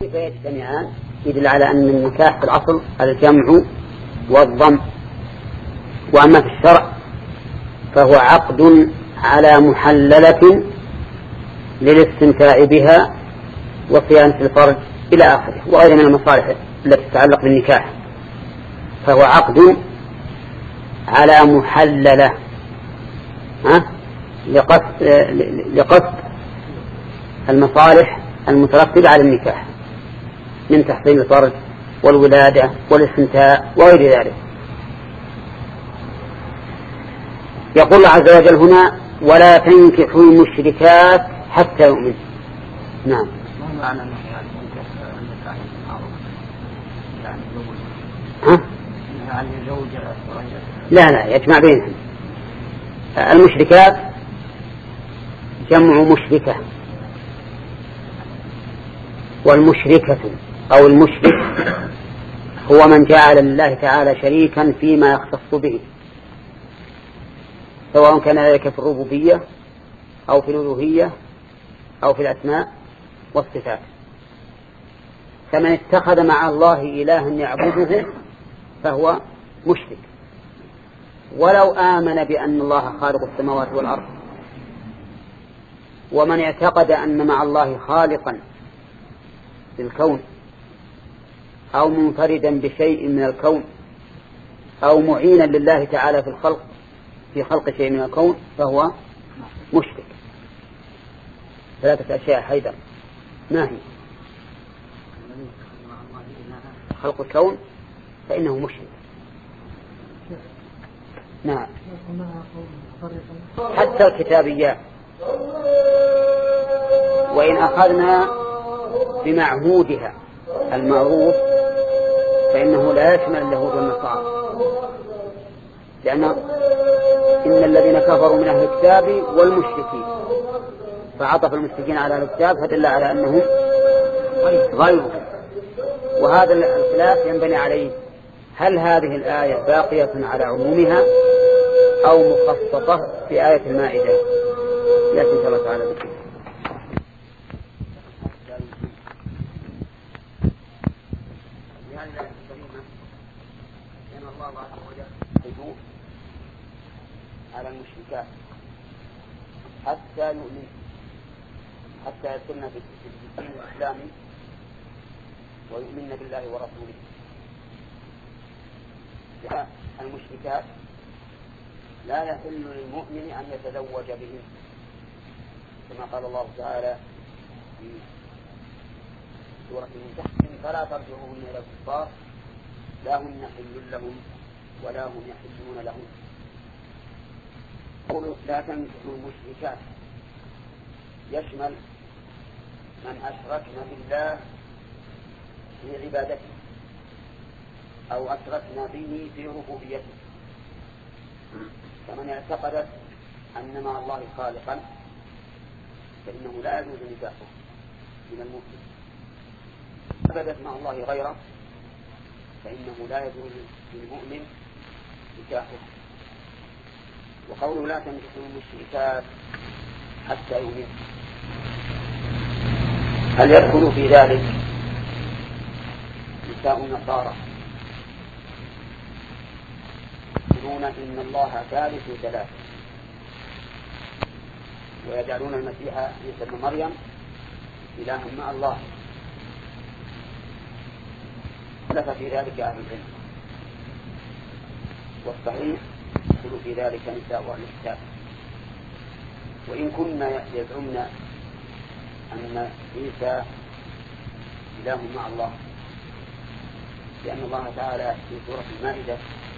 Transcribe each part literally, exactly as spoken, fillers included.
كيف يجتمعان؟ يدل على أن النكاح في الأصل الجمع والضم، وأما في الشرع فهو عقد على محللة للاستمتاع بها وصيانة الفرج إلى آخره وغير من المصالح التي تتعلق بالنكاح. فهو عقد على محللة ها؟ لقصد, لقصد المصالح المترتبة على النكاح من تحصيل الفرج والولادة والاستمتاع وغير ذلك. يقول الله عز وجل هنا: ولا تنكحوا المشركات حتى يؤمن. نعم. ما معنى النكاح المعروف؟ يعني زوج. ها؟ يعني زوج. لا لا يجمع بينهم. المشركات جمع مشركة، والمشركة أو المشرك هو من جعل الله تعالى شريكا فيما يختص به، سواء كان ذلك في الربوبية أو في الألوهية أو في الأسماء والصفات. فمن اتخذ مع الله إلها يعبده فهو مشرك، ولو آمن بأن الله خالق السماوات والأرض. ومن اعتقد أن مع الله خالقا للكون أو منفردا بشيء من الكون أو معينا لله تعالى في الخلق في خلق شيء من الكون فهو مشرك. ثلاثة أشياء حيدر. ما هي؟ خلق الكون فإنه مشرك. نعم. حتى الكتابيات، وإن أخذنا بمعهودها المعروف فإنه لا يشمل اليهود والنصارى، لأن إن الذين كفروا من أهل الكتاب والمشركين، فعطف المشركين على أهل الكتاب فدل على أنهم غيرهم. وهذا الخلاف ينبني عليه: هل هذه الآية باقية على عمومها أو مخصصة في آية المائدة؟ يأتي إن شاء الله تعالى بكم. لأن الله عز وجل يدور على المشركات حتى يؤمن، حتى يدخلن في الدين الإسلامي ويؤمن بالله ورسوله. المشركات لا يحل للمؤمن أن يتزوج بهم، كما قال الله تعالى في سورة الممتحن: فلا ترجعوهن إلى الكفار لا هن حل لهم ولا هم يحلون لهم. قولوا لا تنكحوا المشركات يشمل من أشركنا بالله في عبادته أو أشركنا به في ربوبيته، فمن اعتقدت أن مع الله خالقا فإنه لا يجوز نكاحه من المؤمن. عبدت مع الله غيره فإنه لا يجوز للمؤمن نكاحه. وقوله لا تنكحوا المشركات حتى يؤمن، هل يدخل في ذلك نساء النصارى يقولون إن الله ثالث ثلاثة، ويجعلون المسيح عيسى ابن مريم إلها مع الله؟ اختلف في ذلك أهل العلم، والصحيح يدخل في ذلك نساء أهل الكتاب. وإن كنا يزعمن أن عيسى إله مع الله، لأن الله تعالى في سورة المائدة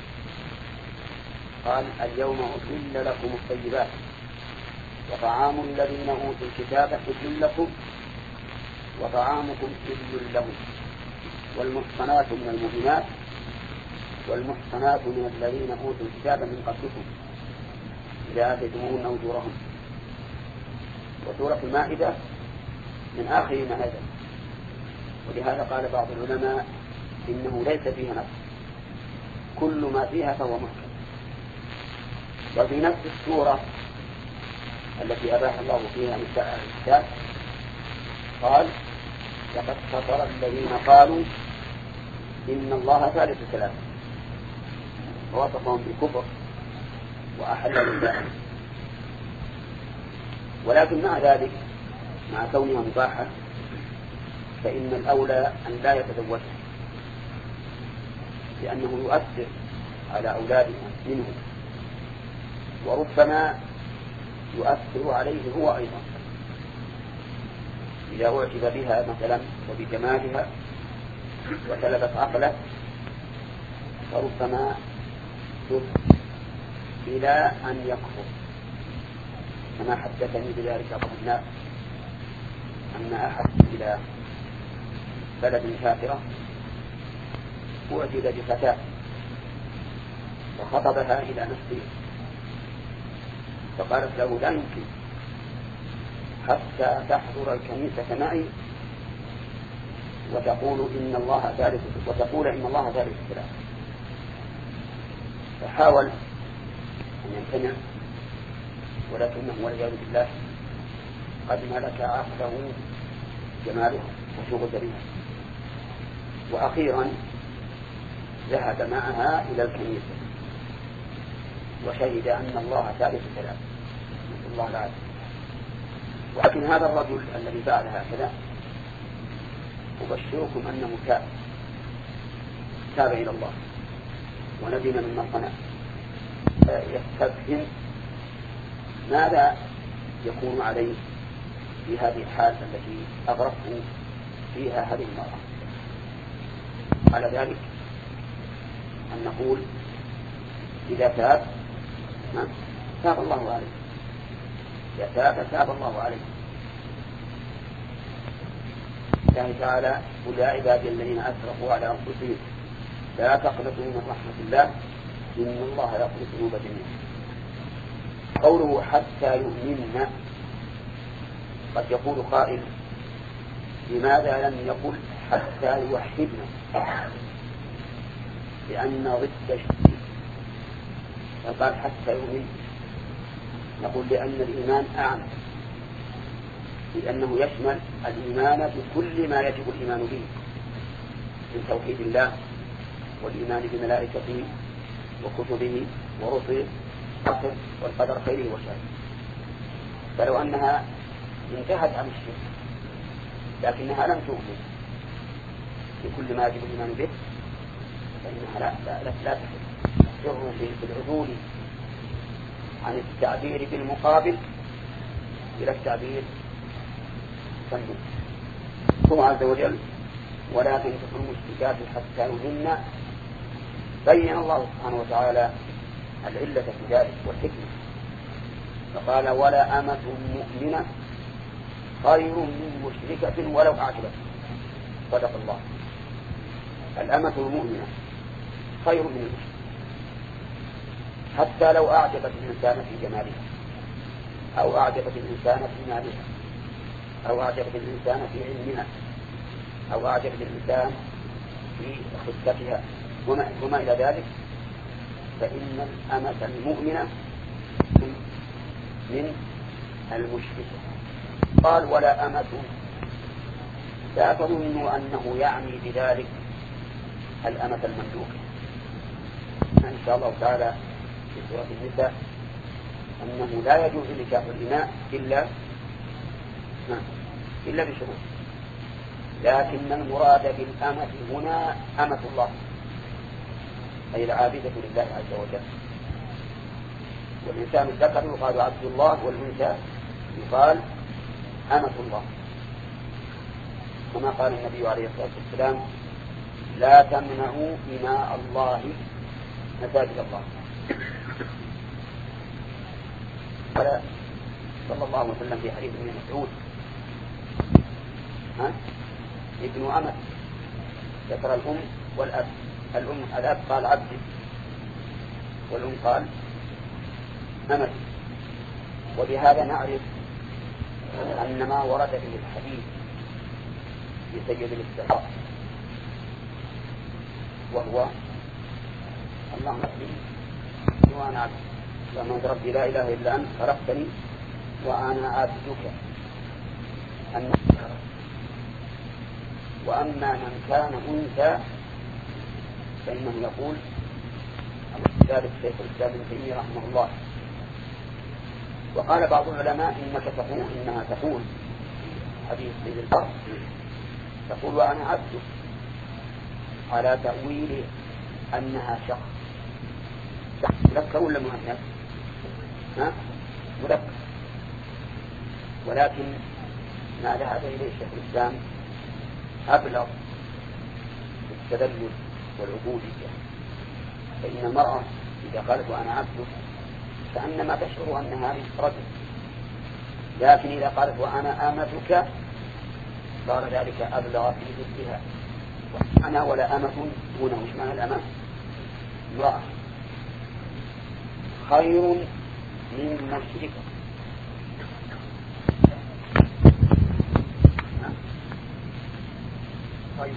قال: اليوم أحل لكم الطيبات وطعام الذين أوتوا الكتاب حل لكم وطعامكم حل لهم والمحصنات من المؤمنات والمحصنات من الذين أوتوا الكتاب من قبلكم إذا آتيتموهن أجورهم. وسورة المائدة من آخر ما نزل، ولهذا قال بعض العلماء إنه ليس فيها نص، كل ما فيها فهو محكم. وفي نفس السورة التي أباح الله فيها نساء الكتاب قال: لقد كفر الذين قالوا إن الله ثالث ثلاثة، ووصفهم بالكفر وأحل الإسلام. ولكن مع ذلك مع كونها مباحة فإن الأولى أن لا يتزوجها، لأنه يؤثر على أولادها منه، وربما يؤثر عليه هو أيضا إذا أعجب بها مثلا وبجمالها وسلبت عقله، فربما يؤثر إلى أن يكفر، كما حدثني بذلك بعض الناس أن أحد إلى بلد كافرة أعجب بفتاة وخطبها إلى نفسه، فقالت له لا يمكن حتى تحضر الكنيسة معي وتقول إن الله ثالث وتقول إن الله ثالث ثلاثة. فحاول أن يمتنع، ولكنه والعياذ بالله قد ملك عقله جمالها وشغل بها. وأخيرا ذهب معها إلى الكنيسة وشهد أن الله ثالث ثلاثة، نسأل الله العافية. ولكن هذا الرجل الذي فعل هكذا أبشركم أنه تاب تاب إلى الله وندم مما صنع. يستفهم ماذا يكون عليه في هذه الحال التي أغرقه فيها هذه المرأة. على ذلك أن نقول إذا تاب تاب الله عليه، إذا تاب تاب الله عليه. الله تعالى قل يا عبادي الذين أسرفوا على أنفسهم لا تقنطوا من رحمة الله إن الله يغفر الذنوب جميعا. قوله حتى يؤمنن، قد يقول قائل لماذا لم يقل حتى يوحدنا، لأن ضد الشرك، فقال حتى يؤمن. نقول لأن الإيمان أعم، لأنه يشمل الإيمان بكل ما يجب الإيمان به من توحيد الله والإيمان بملائكته وكتبه ورسله والقدر خيره وشره. فلو أنها انتهت عن الشرك لكنها لم تؤمن بكل ما يجب الإيمان به فإنها لا لا لا, لا تحر في العدول عن التعبير بالمقابل إلى التعبير بالسنة. هو عز وجل ولا تنكحوا المشركات حتى يؤمن، بين الله سبحانه وتعالى العلة في ذلك والحكمة، فقال ولا أمة مؤمنة خير من مشركة ولو أعجبت. صدق الله. الأمة المؤمنة خير من المشركة حتى لو أعجبت الإنسان في جمالها، أو أعجبت الإنسان في مالها، أو أعجبت الإنسان في علمها، أو أعجبت الإنسان في خطتها وما, وما إلى ذلك، فإن الأمة المؤمنة من المشركة. قال ولا أمة، لا تظنوا أنه يعني بذلك الأمة المملوكة. إن شاء الله تعالى في سورة النساء أنه لا يجوز نكاح الإماء إلا إلا بشروط، لكن المراد بالأمة هنا أمة الله، أي العابدة لله عز وجل. والإنسان الذكر يقال عبد الله، والأنثى يقال أمة الله، كما قال النبي عليه الصلاة والسلام لا تمنعوا إماء الله مساجد الله. قال صلى الله عليه وسلم في حديث ابن مسعود ها ابن أمة، ذكر الأم والأب. الأم الأب قال عبدي، والأم قال أمتي. وبهذا نعرف أن ما ورد به الحديث في سيد الاستغراق وهو اللهم اغفر وأنا عبد، اللهم ربي لا إله إلا أنت خلقتني وأنا عبدك. أن وأما من كان أنثى فإنه يقول ذلك شيخ الإسلام ابن تيمية رحمه الله. وقال بعض العلماء إنك تقول إنها تقول حديث سيد البر تقول وأنا عبد على تأويل أنها شخص مذكر ولا مؤنث؟ ها مذكر، ولكن ما ذهب إليه شيخ الإسلام أبلغ في التدلل والعبودية، فإن المرأة إذا قالت وأنا عبد كأنما تشعر أنها رجل، لكن إذا قالت وأنا آمتك صار ذلك أبلغ في ضدها. أنا ولا أمة هنا مش معنى الأمة امرأة خير من مشركة. خير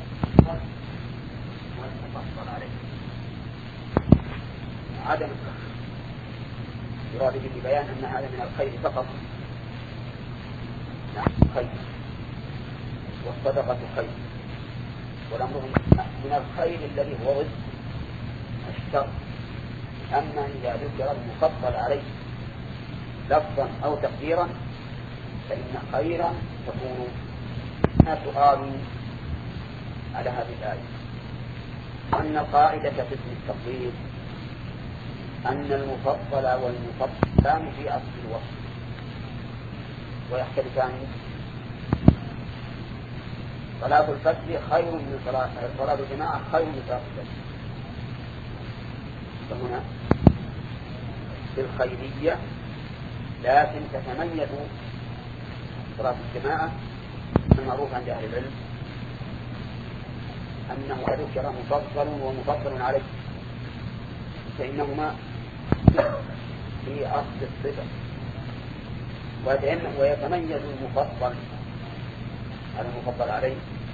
عدم التخير يراد به بيان أن هذا من الخير فقط. نعم خير، والصدقة خير، والأمر من الخير الذي هو ضد الشر. أما إذا ذكر المفضل عليه لفظا أو تقديرا فإن خيرا تكون سؤال على هذه الآية. أن القاعدة في اسم التفضيل أن المفضل والمفضلان في أصل الوصف ويختلفان. صلاة الفجر خير من صلاة صلاة الجماعة خير من صلاة الفجر. فهنا في الخيرية لكن تتميز صلاة الجماعة المعروف عند أهل العلم أنه ذكر مفضل ومفضل عليه، فإنهما في أصل الصفة، ويتميز المفضل على المفضل عليه.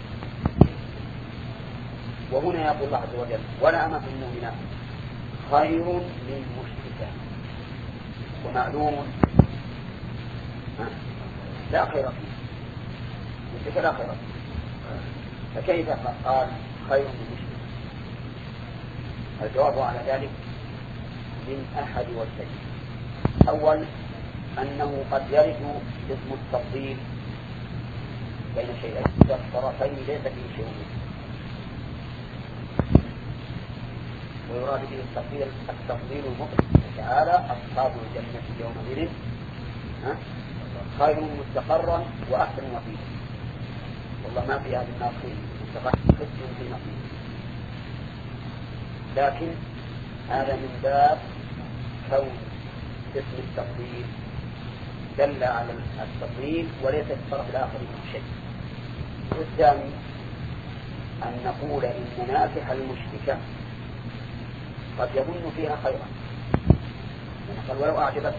وهنا يقول الله عز وجل ولا أمة مؤمنة خير من مشركة، ومعلوم لا خير فيه مشركة لا خير فيه، فكيف قال خير من مشركة؟ الجواب على ذلك من أحد وجهين. أول أنه قد يرد اسم التفضيل بين شيئين الطرفين ليس فيه شيء، ويراد به التفضيل التفضيل المطلق تعالى أصحاب الجنة يومئذ خير مستقرا وأحسن نصيبا. والله ما في هذا الناس مستقر قسم في نصيب، لكن هذا من باب كون اسم التفضيل دل على التفضيل وليس في الطرف الآخر من شيء. والثاني أن نقول إن ناكح المشركة قد يظن فيها خيرا، قال ولو أعجبته،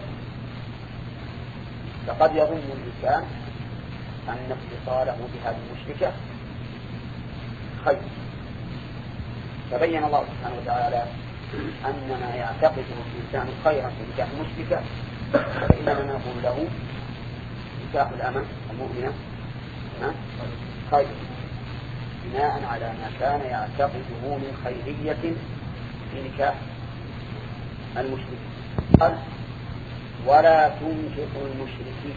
فقد يظن الإنسان أن اتصاله بهذه المشركة خير. فبين الله سبحانه وتعالى أن ما يعتقده الإنسان خيرا في نكاح المشركة فإننا نقول له نكاح الأمة المؤمنة خير، بناء على ما كان يعتقده من خيرية في نكاح المشركين. قال ولا تنكحوا المشركين،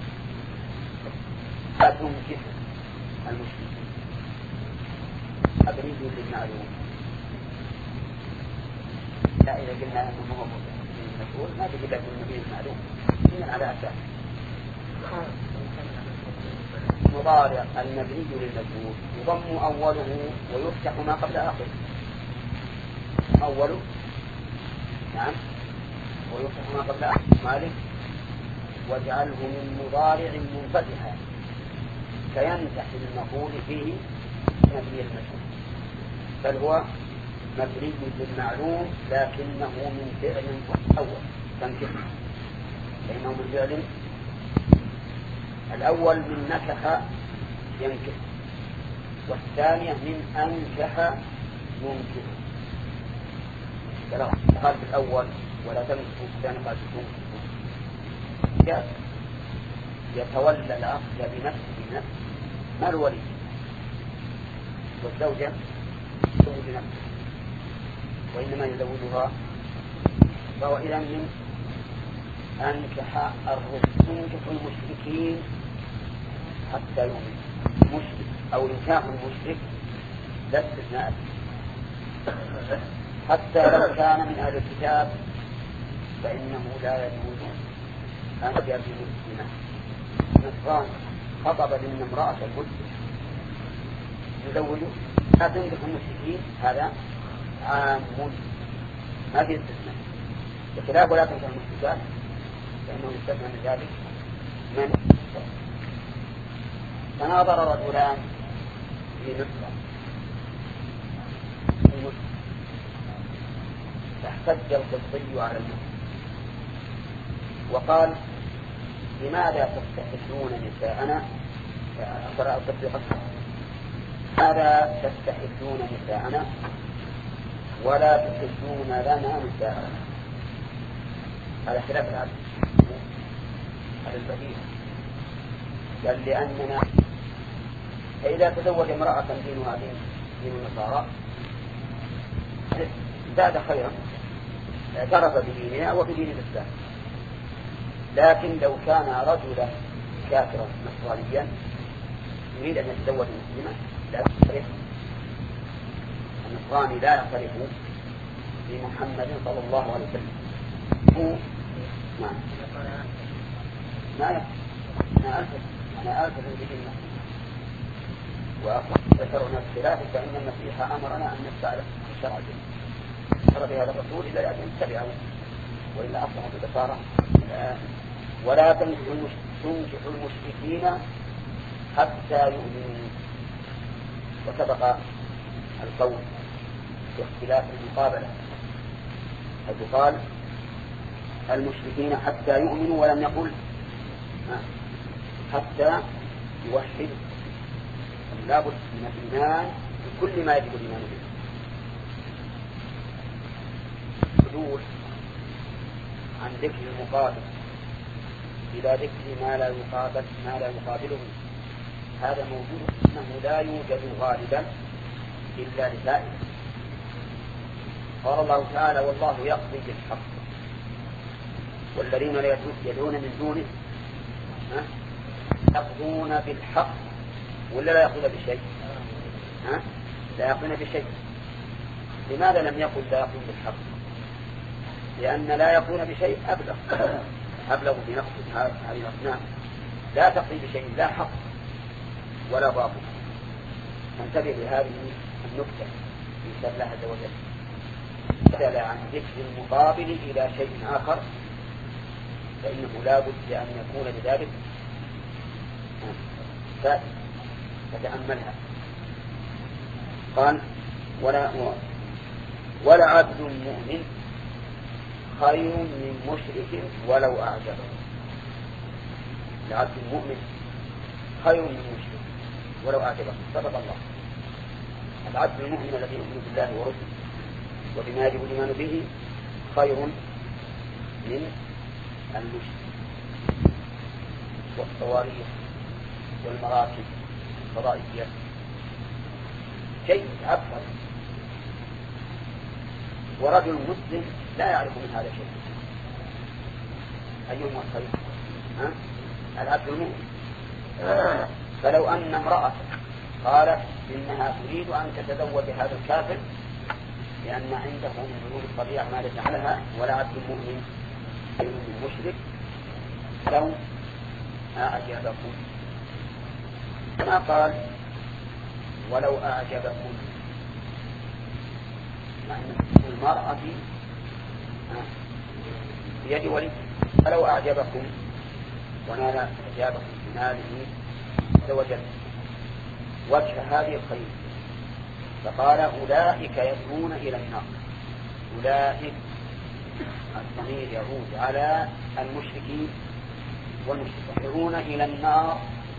لا تنكحوا المشركين أبني للمعلوم. لا إذا قلنا أنه هو مسؤول ما تجد لكم النبي المعلوم من على أساس مضارع المبني للمجهول يضم أوله ويفتح ما قبل آخره. أوله نعم ويفتح ما قبل آخره مالك واجعله من مضارع منفتحا فينتح المفعول فيه مبني المجهول، بل هو مبني بالمعلوم لكنه من فعل أول تنكح، لأنه من فعل الأول من نكح ينكح، والثانية من أنكح ينكح. قال بالأول ولا تنكحوا الثاني قال تنكحوا يتولى العقد بنفسه بنفسه ما الولي والزوجة تزوج نفسها وإنما يزوجها، فهو إذا من أنكح أنكح المشركين حتى يؤمن مشرك أو إنكاح المشرك لا استثناء، حتى لو كان من أهل الكتاب فإنه لا يجوز أن يجوز مسلمة. نصران خطب من امرأة المسلم يزوجه لا تنكح المشركين، هذا عام ما في استثناء، بخلاف ولا تنكح المشركات فإنه يستثنى من ذلك من تناظر رجلان في مصر فاحتج القبطي على المسلم وقال لماذا تستحلون نساءنا؟ قرأ القبطي قصة ماذا تستحلون نساءنا ولا تحلون لنا نساءنا؟ على خلاف العدل على البديهة، قال لأننا فإذا تزوج امرأة دينها دين النصارى زاد خيرا اعترف بدينها وبدين الإسلام، لكن لو كان رجلا كافرا نصرانيا يريد أن يتزوج مسلما لا يعترف، النصراني لا يعترف بمحمد صلى الله عليه وسلم، هو ما ما أنا ألتف أنا ألتف بديننا وذكرنا الخلاف، فإن المسيح أمرنا أن نتبع الشرع شرع بهذا الرسول إلا يأتي نتبعه وإلا أصبح بالبصارة. ولا تنكح المشركين حتى يؤمنوا، وسبق القول في اختلاف المقابلة حيث قال المشركين حتى يؤمنوا ولم يقل حتى يوحدوا، لا بد من الإيمان بكل ما يجب الإيمان به. بدول عن ذكر المقابل إلى ذكر ما لا يقابل ما لا يقابله، هذا موجود أنه لا يوجد غالبا إلا لذلك. قال الله تعالى والله يقضي بالحق والذين لا يدعون من دونه يقضون بالحق ولا لا يقضون بشيء؟ ها؟ لا يقضون بشيء. لماذا لم يقل لا يقضون بالحق؟ لأن لا يقضون بشيء أبلغ أبلغ بنقص هذه الأصنام، لا تقضي بشيء لا حق ولا باطل. انتبه لهذه النكتة في كتاب الله عز وجل، بدل عن ذكر المقابل إلى شيء آخر فإنه لا بد أن يكون لذلك فتأملها. قال ولا ولا عبد مؤمن خير من مشرك ولو أعجبه. العبد المؤمن خير من مشرك ولو أعجبه، صدق الله. العبد المؤمن الذي يؤمن بالله ورسله وبما يجب الإيمان به خير من المشرك. والصواريخ والمراكب الفضائية شيء أكثر، ورجل مسلم لا يعرف من هذا شيء. أيهما خير؟ ها؟ العبد المؤمن. فلو أن امرأة قالت إنها تريد أن تتزوج هذا الكافر لأن عنده من علوم الطبيعة ما ليس لها، ولا عبد المؤمن خير من المشرك لو أعجبكم، كما قال ولو أعجبكم، مع أن المرأة بيد ولي، فلو أعجبكم ونال إعجابكم بماله وجل وجه هذه الخير. فقال أولئك يدعون إلى النار. أولئك الضمير يعود على المشركين والمشركين يدعون إلى النار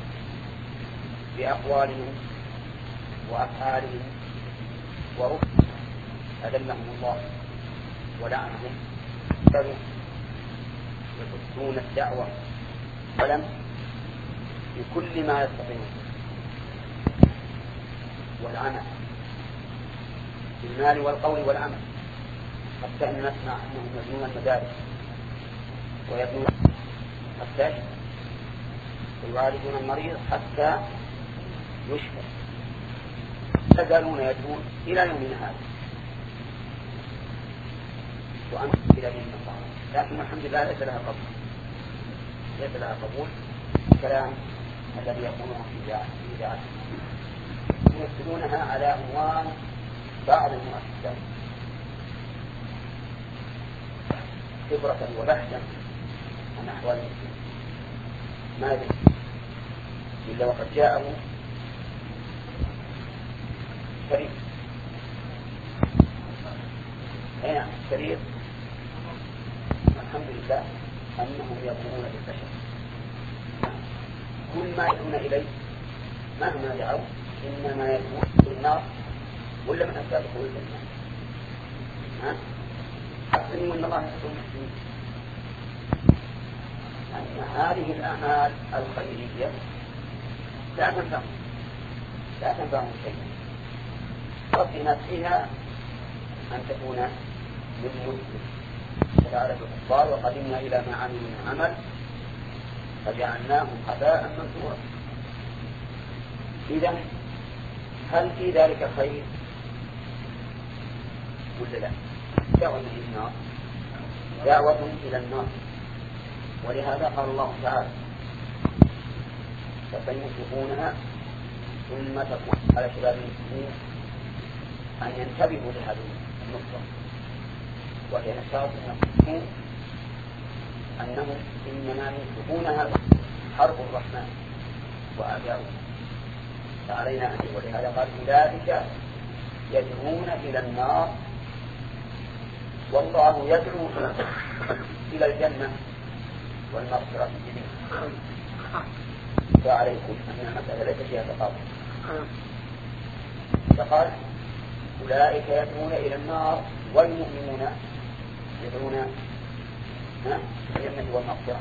بأقوالهم وأفعالهم ورفض أذلهم الله ولعنهم، بل يحسون الدعوة ولم بكل ما يستطيعون. العمل بالمال والقول والعمل، حتى أن نسمع أنهم يبنون المدارس ويبنون حتى ويعالجون المريض حتى يشفى، يزالون يدعون إلى يومنا هذا وأنت إلى دين النصارى، لكن الحمد لله ليس لها قبول، ليس لها قبول الكلام الذي يقولونه في إذاعة يرسلونها على عنوان بعض المؤسسات خبرة وبحثا عن أحوال المسلمين، ما يدري إلا وقد جاءه شريف أين شريف الحمد لله أنهم يظنون بالبشر كل ما يدعون إليه مهما دعوا إنما يدعون بالنار ولا من أسباب خروج النار. ها؟ أحسنوا أن الله يحب المسلمين، أن هذه الأعمال الخيرية لا تنفعهم لا تنفعهم شيئا، وفي نفسها أن تكون للمسلم فجعلت الكفار وقدمنا إلى ما عملوا من عمل فجعلناهم هباء منثورا. إذن هل في ذلك خير ولا لا؟ دعوة إلى النار، دعوة إلى النار، ولهذا قال الله تعالى فسينفقونها ثم تكون على شباب المسلمين أن ينتبهوا لهذه النقطة، وهي نشاط المسلمين أنهم إنما ينفقونها حرب الرحمن وأعداؤه، فعلينا أن ولهذا قال أولئك يدعون إلى النار والله يدعو إلى الجنة والمغفرة بإذنه، فعليكم أن المسألة ليس فيها تقاطع. فقال أولئك يدعون إلى النار والمؤمنون يدعون الجنة والمغفرة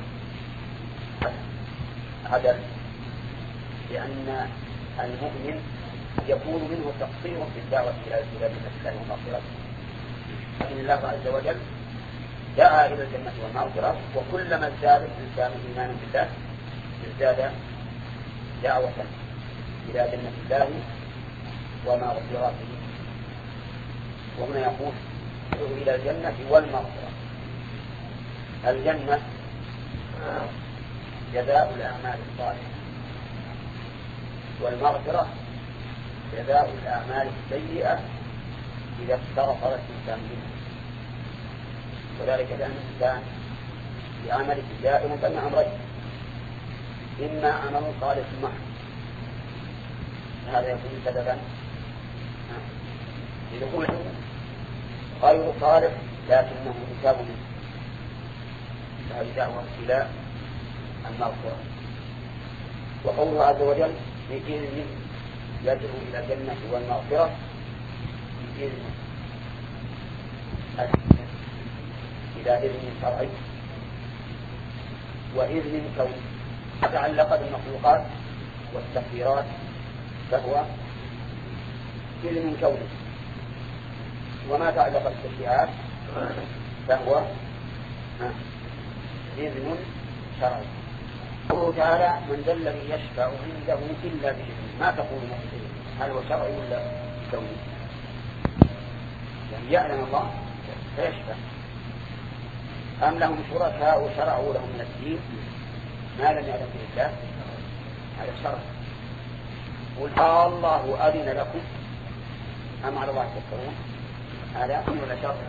عدل، لأن المؤمن يكون منه تقصير في الدعوة إلى الجنة والمغفرة، لكن الله عز وجل دعا إلى الجنة والمغفرة، وكلما ازداد الإنسان إيمانا بالله ازداد دعوة إلى جنة الله ومغفرته. وهنا يقول ادعوا إلى الجنة والمغفرة. الجنة جزاء الأعمال الصالحة، والمغفرة جزاء الأعمال السيئة إذا استغفر الإنسان منها، وذلك لأن الإنسان بعمله دائما بين أمرين، إما عمل صالح محض هذا يكون سببا لدخول الجنة، غير صالح لكنه يتاب منه، فهذه دعوة إلى المغفرة. وقوله عز وجل بإذنه يدعو إلى الجنة والمغفرة بإذنه إلى إذن شرعي وإذن كوني. ما تعلق بالمخلوقات والتخييرات فهو إذن كوني، وما تعلق بالتشريعات فهو إذن شرعي. قوله تعالى من ذا الذي يشفع عنده إلا بإذنه، ما تقول مؤمن هل هو شرعي ولا كوني؟ يعني يعلم الله فيشفع، أم لهم شركاء وشرعوا لهم من الدين ما لم يعلم به الله؟ هذا شرع. قل الله أذن لكم أم على الله تذكرون؟ هذا أمر ولا شرع؟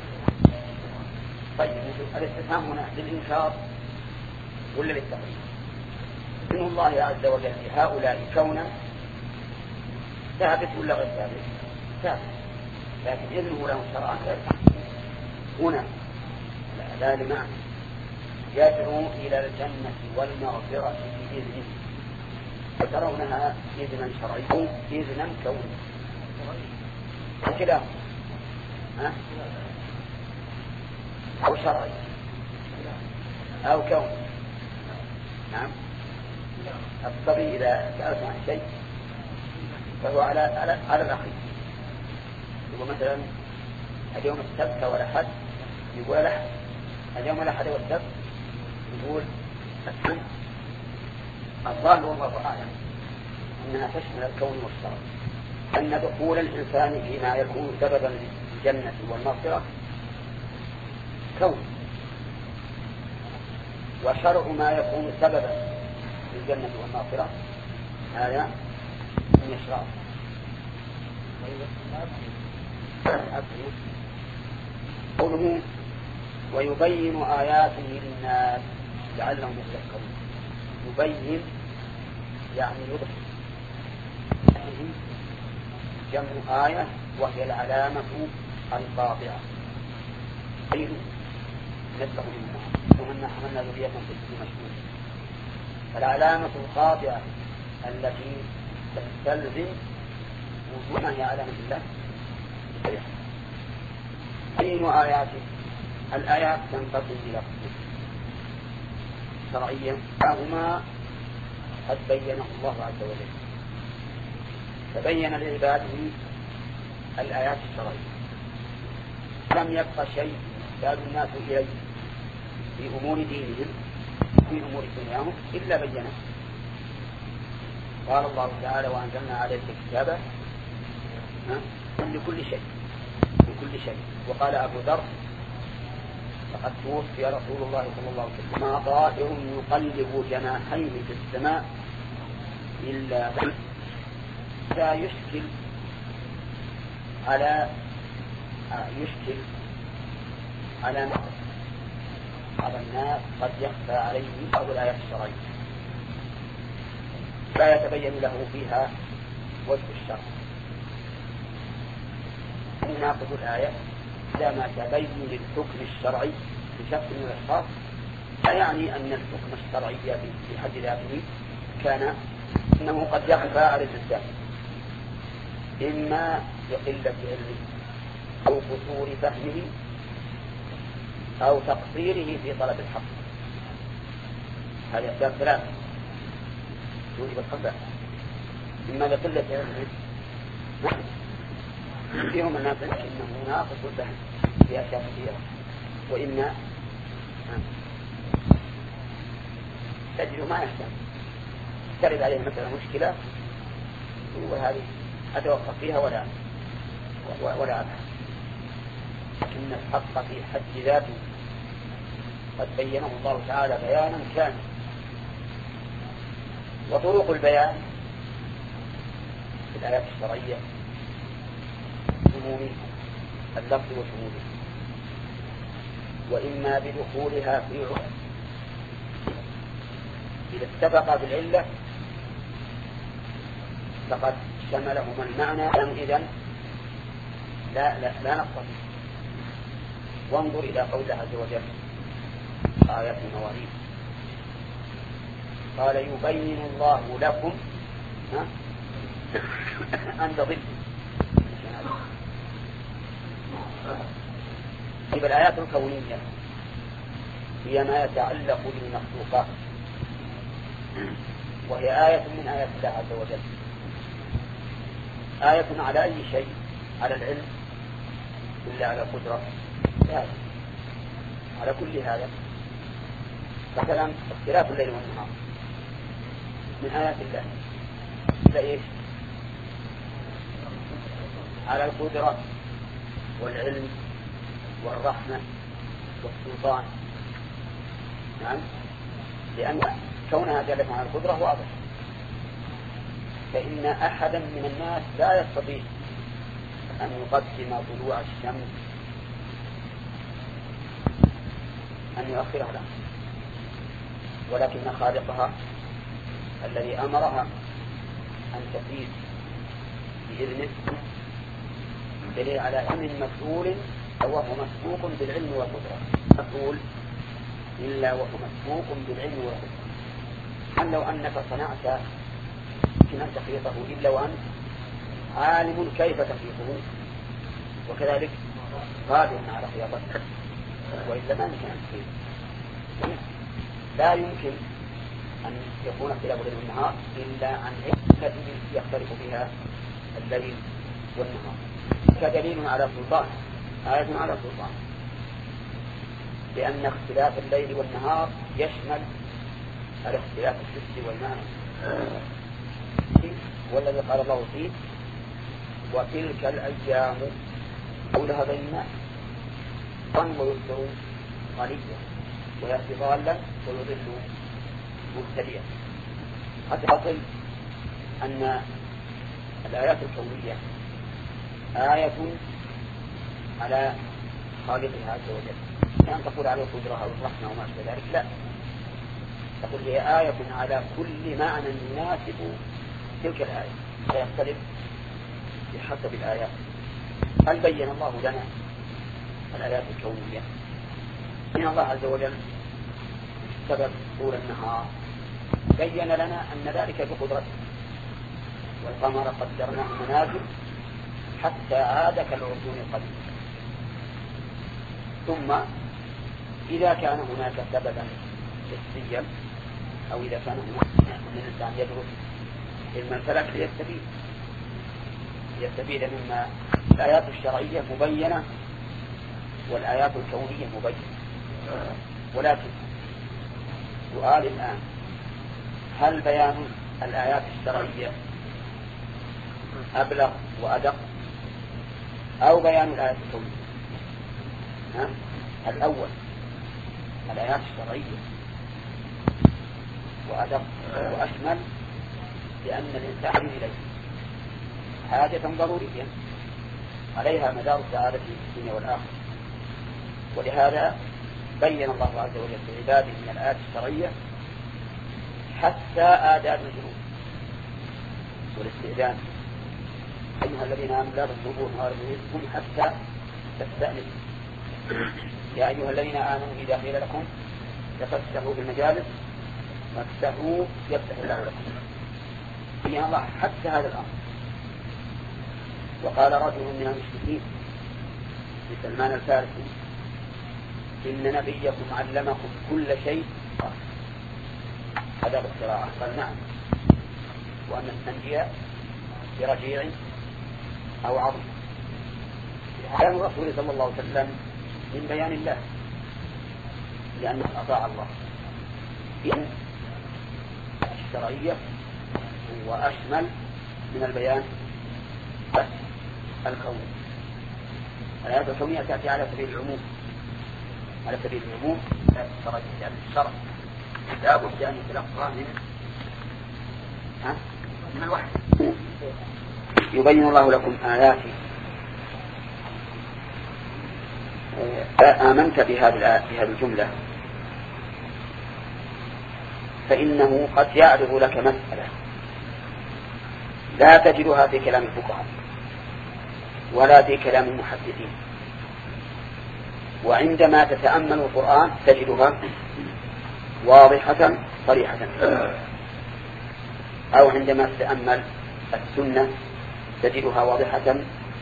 طيب الاستفهام هنا للإنكار ولا للتقرير؟ إن الله عز وجل لهؤلاء كونا ثابت ولا غير ثابت؟ ثابت، لكن إذنه له شرعا هنا لا لمعنى يدعو إلى الجنة والمغفرة بإذنه، فترونها إذنا شرعيا إذنا كونيا كده أو شرعي أو كوني. نعم الصبي إذا سألت عن شيء فهو على على, على الأخير. يقول مثلا اليوم السبت والأحد، يقول الأحد اليوم الأحد والسبت، يقول السبت. الظاهر والله أعلم أنها تشمل الكون والشرع، أن دخول الإنسان فيما يكون سببا للجنة والمغفرة كون، وشرع ما يكون سببا للجنة والمغفرة هذا من يشرع. قوله ويبين آياته للناس لعلهم يتذكرون. يبين يعني يظهر، جمع آية وهي العلامة القاطعة. غير نسبه للناس ومن حملنا ذرية في مشهور. العلامة القاطعة التي تستلزم وجودها هي علامة الله. بين آياته، الآيات تنقسم إلى قسمين شرعيا، هما قد بينه الله عز وجل، تبين لعباده الآيات الشرعية، لم يبق شيء يحتاج الناس إليه في أمور دينهم في أمور دنياهم إلا بينه. قال الله تعالى وأنزلنا عليك الكتاب لكل شيء لكل شيء. وقال أبو ذر لقد توفي رسول الله صلى الله عليه وسلم ما طائر يقلب جناحيه في السماء إلا لا يشكل على يشكل على بعض الناس قد يخفى عليه بعض الآيات الشرعية لا يتبين له فيها وجه الشرع. ناخذ الآية إذا ما تبين للحكم الشرعي بشخص من الأشخاص لا يعني أن الحكم الشرعي في حد ذاته كان إنه قد يخفى على الإنسان، إما لقلة علمه أو قصور فهمه أو تقصيره في طلب الحق. هذه أسباب ثلاثة توجب الخفاء، إما لقلة علمه فيهم الناس إنه ناقص الفهم في أشياء كثيرة، وإما تجد ما يحسن ترد عليه مثلا مشكلة وهذه أتوقف فيها ولا ولا أبحث. لكن الحق في حد ذاته قد بينه الله تعالى بيانا كاملا. وطرق البيان في الآيات الشرعية عموم اللفظ وشموله، وإما بدخولها في عرف إذا اتفق بالعلة فقد شملهما المعنى، إذن لا لا لا نقصد. وانظر إلى قوله عز وجل آيات المواريث قال يبين الله لكم أن تضلوا. طيب الآيات الكونية هي ما يتعلق بالمخلوقات، وهي آية من آيات الله عز وجل. آية على أي شيء؟ على العلم إلا على القدرة؟ لا، على كل هذا. مثلا اختلاف الليل والنهار من آيات الله، فإيش؟ على القدرة والعلم والرحمة والسلطان. نعم، لأن كونها دالة على القدرة واضح، فإن أحدا من الناس لا يستطيع أن يقدم طلوع الشمس أن يؤخرها له، ولكن خالقها الذي أمرها أن تفيد بإذنه دليل على أمن مسؤول وهو مسبوق بالعلم والقدرة. مسؤول إلا وهو مسبوق بالعلم والقدرة. أن لو أنك صنعت كنا تخيطه إلا وأنت عالم كيف تخيطه، وكذلك قادر على خياطته، وإلا ما يمكن أن تخيط. لا يمكن أن يكون اختلاف الليل والنهار إلا عن علة يختلف بها الليل والنهار كدليل على سلطان، آية على سلطان، لأن اختلاف الليل والنهار يشمل الاختلاف الحسي والمعنى، والذي قال الله فيه وتلك الأيام قولها بين الناس ضن ويبصر غاليا ويأتي ضالا ويضل مبتدئا. قد حصل أن الآيات الكونية آية على خالقها عز وجل، يعني تقول على القدرة أو الرحمة وما أشبه ذلك، لا، تقول هي آية على كل معنى يناسب تلك الآية، فيختلف بحسب الآيات. هل بين الله لنا الآيات الكونية؟ إن الله عز وجل سبب طول النهار بين لنا أن ذلك بقدرته، والقمر قدرناه منازل حتى عاد كالعرجون القديم. ثم إذا كان هناك سببا حسيا أو إذا كان هناك من الإنسان يدرس علم الفلك ليستفيد يستفيد مما الآيات الشرعية مبينة والآيات الكونية مبينة. ولكن سؤال الآن، هل بيان الآيات الشرعية أبلغ وأدق أو بيان الآيات الكونية؟ ها؟ الأول الآيات الشرعية وأدق وأشمل، لأن الإنسان إليه حاجة ضرورية عليها مدار السعادة في الدنيا والآخرة. ولهذا بين الله عز وجل لعباده من الآيات الشرعية حتى آداب الجنود والاستئذان. أيها الذين آمنوا لا تطلبوا نهار بيوتكم حتى تستأنسوا. يا أيها الذين آمنوا إذا قيل لكم تفسحوا في المجالس فافسحوا يفتح الله لكم. بين الله حتى هذا الأمر. وقال رجل من المشركين لسلمان الفارسي إن نبيكم علمكم كل شيء. هذا بالقراءة قال نعم، وأن التنجية برجيع أو عظيم. كلام الرسول صلى الله عليه وسلم من بيان الله لأنه أطاع الله. إن الشرعية وأشمل من البيان بس الكوني. الآيات الكونية تأتي على سبيل العموم، على سبيل العموم درجة الشرع لا بد أن يتلقى من ها من الوحي. يبين الله لكم آياته. آمنت بهذه بهذه الجملة فإنه قد يعرض لك مسألة لا تجدها في كلام الفقهاء ولا في كلام المحدثين، وعندما تتأمل القرآن تجدها واضحة صريحة، أو عندما تتأمل السنة تجدها واضحة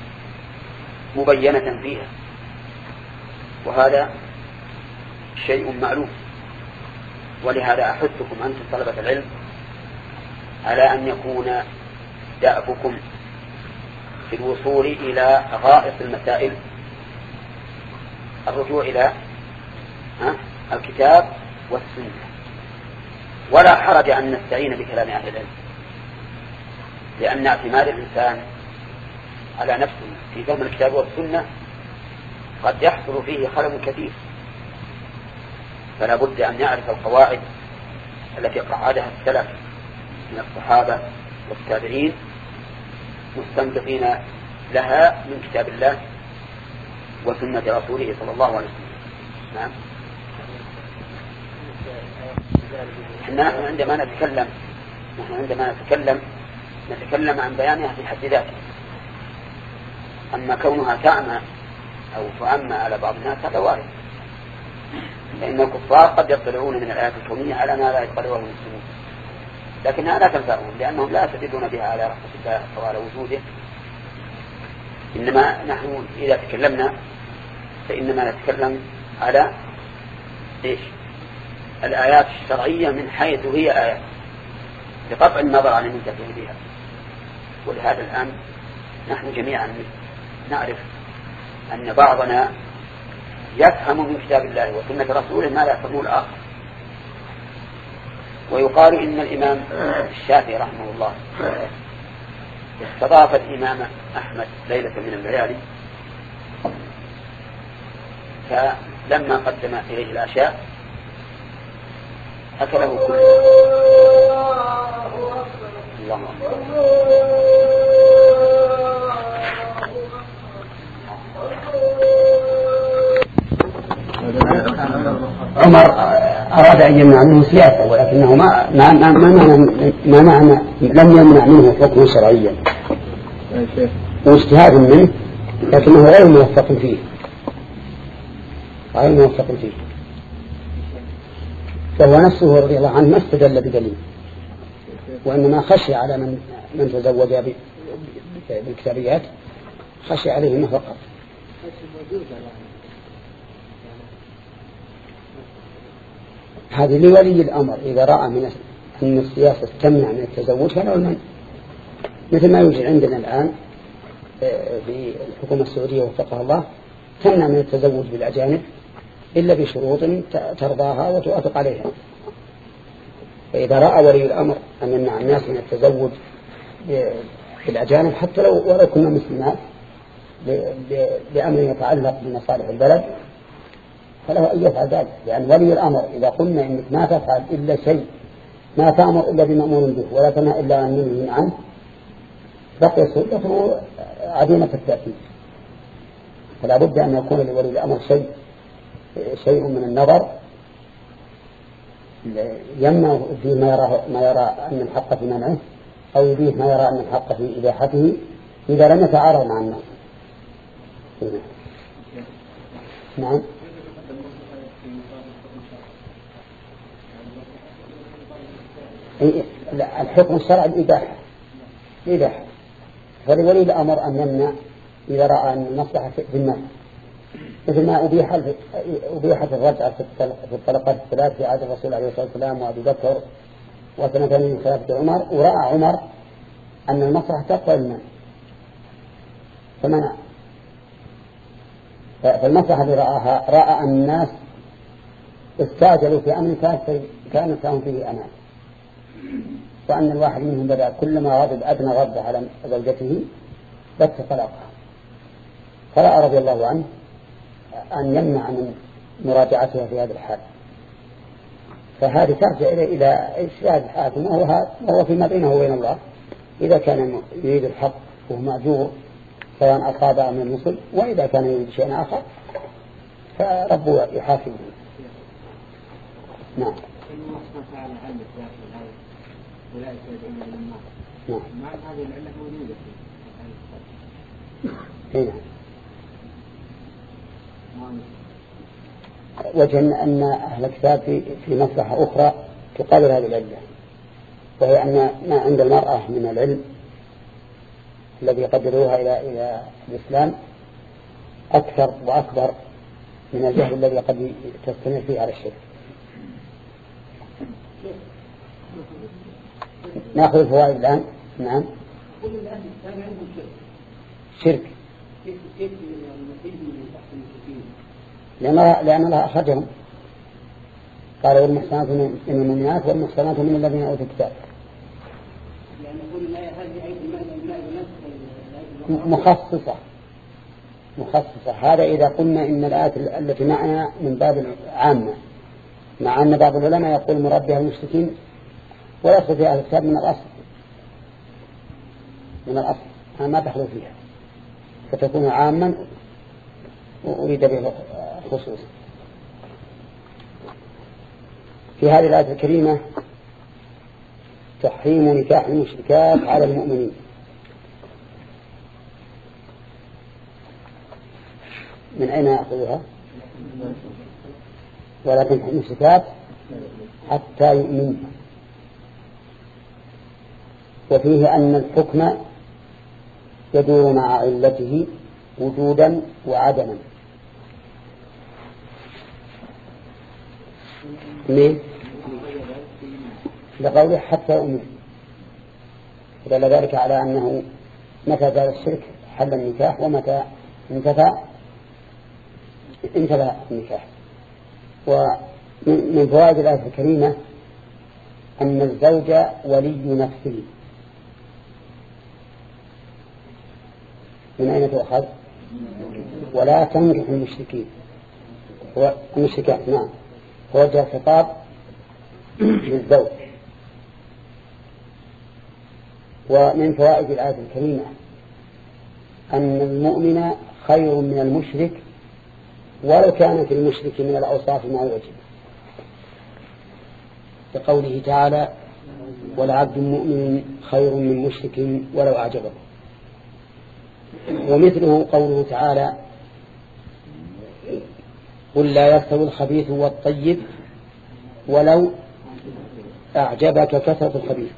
مبينة فيها. وهذا شيء معلوم. ولهذا أحثكم أنتم طلبة العلم على أن يكون دأبكم في الوصول إلى غائط المسائل الرجوع إلى الكتاب والسنة، ولا حرج أن نستعين بكلام أهل العلم، لأن اعتماد الإنسان على نفسه في فهم الكتاب والسنة قد يحصل فيه خلل كثير، فلا بد أن يعرف القواعد التي قعدها السلف من الصحابة والتابعين مستنبطين لها من كتاب الله وسنة رسوله صلى الله عليه وسلم. نعم. نحن عندما نتكلم نحن عندما نتكلم نتكلم عن بيانها في حد ذاته. أما كونها تعمى أو تعمى على بعض الناس هذا وارد، لأن الكفار قد يطلعون من الآيات الكونية على ما لا يطلعه المسلمون، لكنها لا تنفعهم لأنهم لا يستدلون بها على رحمة الله وعلى وجوده. إنما نحن إذا تكلمنا فإنما نتكلم على إيش؟ الآيات الشرعية من حيث هي آيات، بقطع النظر عن المنتفع بها. ولهذا الآن نحن جميعا نعرف أن بعضنا يفهم من كتاب الله وسنة رسوله ما لا يفهمه الآخر. ويقال إن الإمام الشافعي رحمه الله استضاف الإمام أحمد ليلة من الليالي، فلما قدم إليه العشاء أكله كله. الله عمر أراد أن يمنع منه سياسة، ولكنه ما ما ما ما, ما, ما, ما لم يمنع منه حكما شرعيا واجتهاد منه، لكنه غير موفق فيه غير موفق فيه فهو نفسه رضي الله عنه ما استدل بدليل، وإنما خشي على من من تزوج بالكتابيات، خشي عليهما فقط. هذه لولي الأمر إذا رأى من أن السياسة تمنع من التزوج فله المنع، مثل ما يوجد عندنا الآن في الحكومة السعودية وفقها الله تمنع من التزوج بالأجانب إلا بشروط ترضاها وتوافق عليها. فإذا رأى ولي الأمر أن يمنع الناس من التزوج بالأجانب حتى لو ولو كنا مسلمات بأمر يتعلق بمصالح البلد فله أن يفعل ذلك، لأن ولي الأمر إذا قلنا إنك ما تفعل إلا شيء ما تأمر إلا بمأمور به ولا تنهى إلا عن منه عنه بقي سلطته عديمة التأكيد. فلا بد أن يكون لولي الأمر شيء شيء من النظر يمنع فيه ما يرى ما يرى أن الحق في منعه أو يبيه ما يرى أن الحق في إباحته إذا لم يتعارض مع الناس. نعم. الحكم الشرعي الإباحة الإباحة فلولي الأمر أن يمنع إذا رأى أن المصلحة في الناس، مثل ما أبيح أبيحت الرجعة في الطلقات الثلاث في عهد الرسول عليه الصلاة والسلام وأبي بكر وسنتين من خلافة عمر، ورأى عمر أن المصلحة تقوى الناس فمنع. فالمصلحة اللي رآها رأى أن الناس استعجلوا في أمر كانت لهم فيه أمان، وأن الواحد منهم بدأ كلما غضب أدنى غضب على زوجته بت طلاقها، فرأى رضي الله عنه أن يمنع من مراجعتها في هذا الحال. فهذه ترجع إلى إجتهاد الحاكم وهو فيما بينه وبين الله، إذا كان يريد الحق وهو مأجور سواء أصاب من المصل، وإذا كان يريد شيء آخر فربه يحاسبه. نعم. نعم. مع هذه العلة موجودة في هنا وجه أن أهل الكتاب في في مصلحة أخرى تقابل هذه العلة، وهي أن ما عند المرأة من العلم الذي يقدروها إلى إلى الإسلام أكثر وأكبر من الجهل الذي قد تستمر فيه على الشرك. نأخذ الفوائد الآن. نعم. شرك لأن لأن الله أخرجهم قال والمحسنات من المؤمنات والمحسنات من الذين أوتوا الكتاب مخصصة مخصصة. هذا إذا قلنا إن الآيات التي معنا من باب عامة، مع أن بعض العلماء يقول مربها المشركين ويدخل في أهل الكتاب من الأصل من الأصل ما تخلو فيها، فتكون عاما وأريد به خصوص. في هذه الآية الكريمة تحريم نكاح المشركات على المؤمنين. من أين أخذها؟ ولكن المشركات حتى يؤمنوا. وفيه أن الحكم يدور مع علته وجودا وعدما. ليه؟ لقوله حتى يؤمن، دل ذلك على أنه متى زال الشرك حل النكاح، ومتى انتفى انتفى النكاح. ومن فوائد الآية الكريمة أن الزوج ولي نفسه. من أين تؤخذ؟ ولا تنكح المشركين والمشركات. نعم، فوجه الخطاب للزوج. ومن فوائد الآية الكريمة أن المؤمن خير من المشرك ولو كان في المشرك من الأوصاف ما يوجب، بقوله تعالى: والعبد المؤمن خير من مشرك ولو أعجبه. ومثله قوله تعالى: قل لا يستوي الخبيث والطيب ولو أعجبك كثرة الخبيث.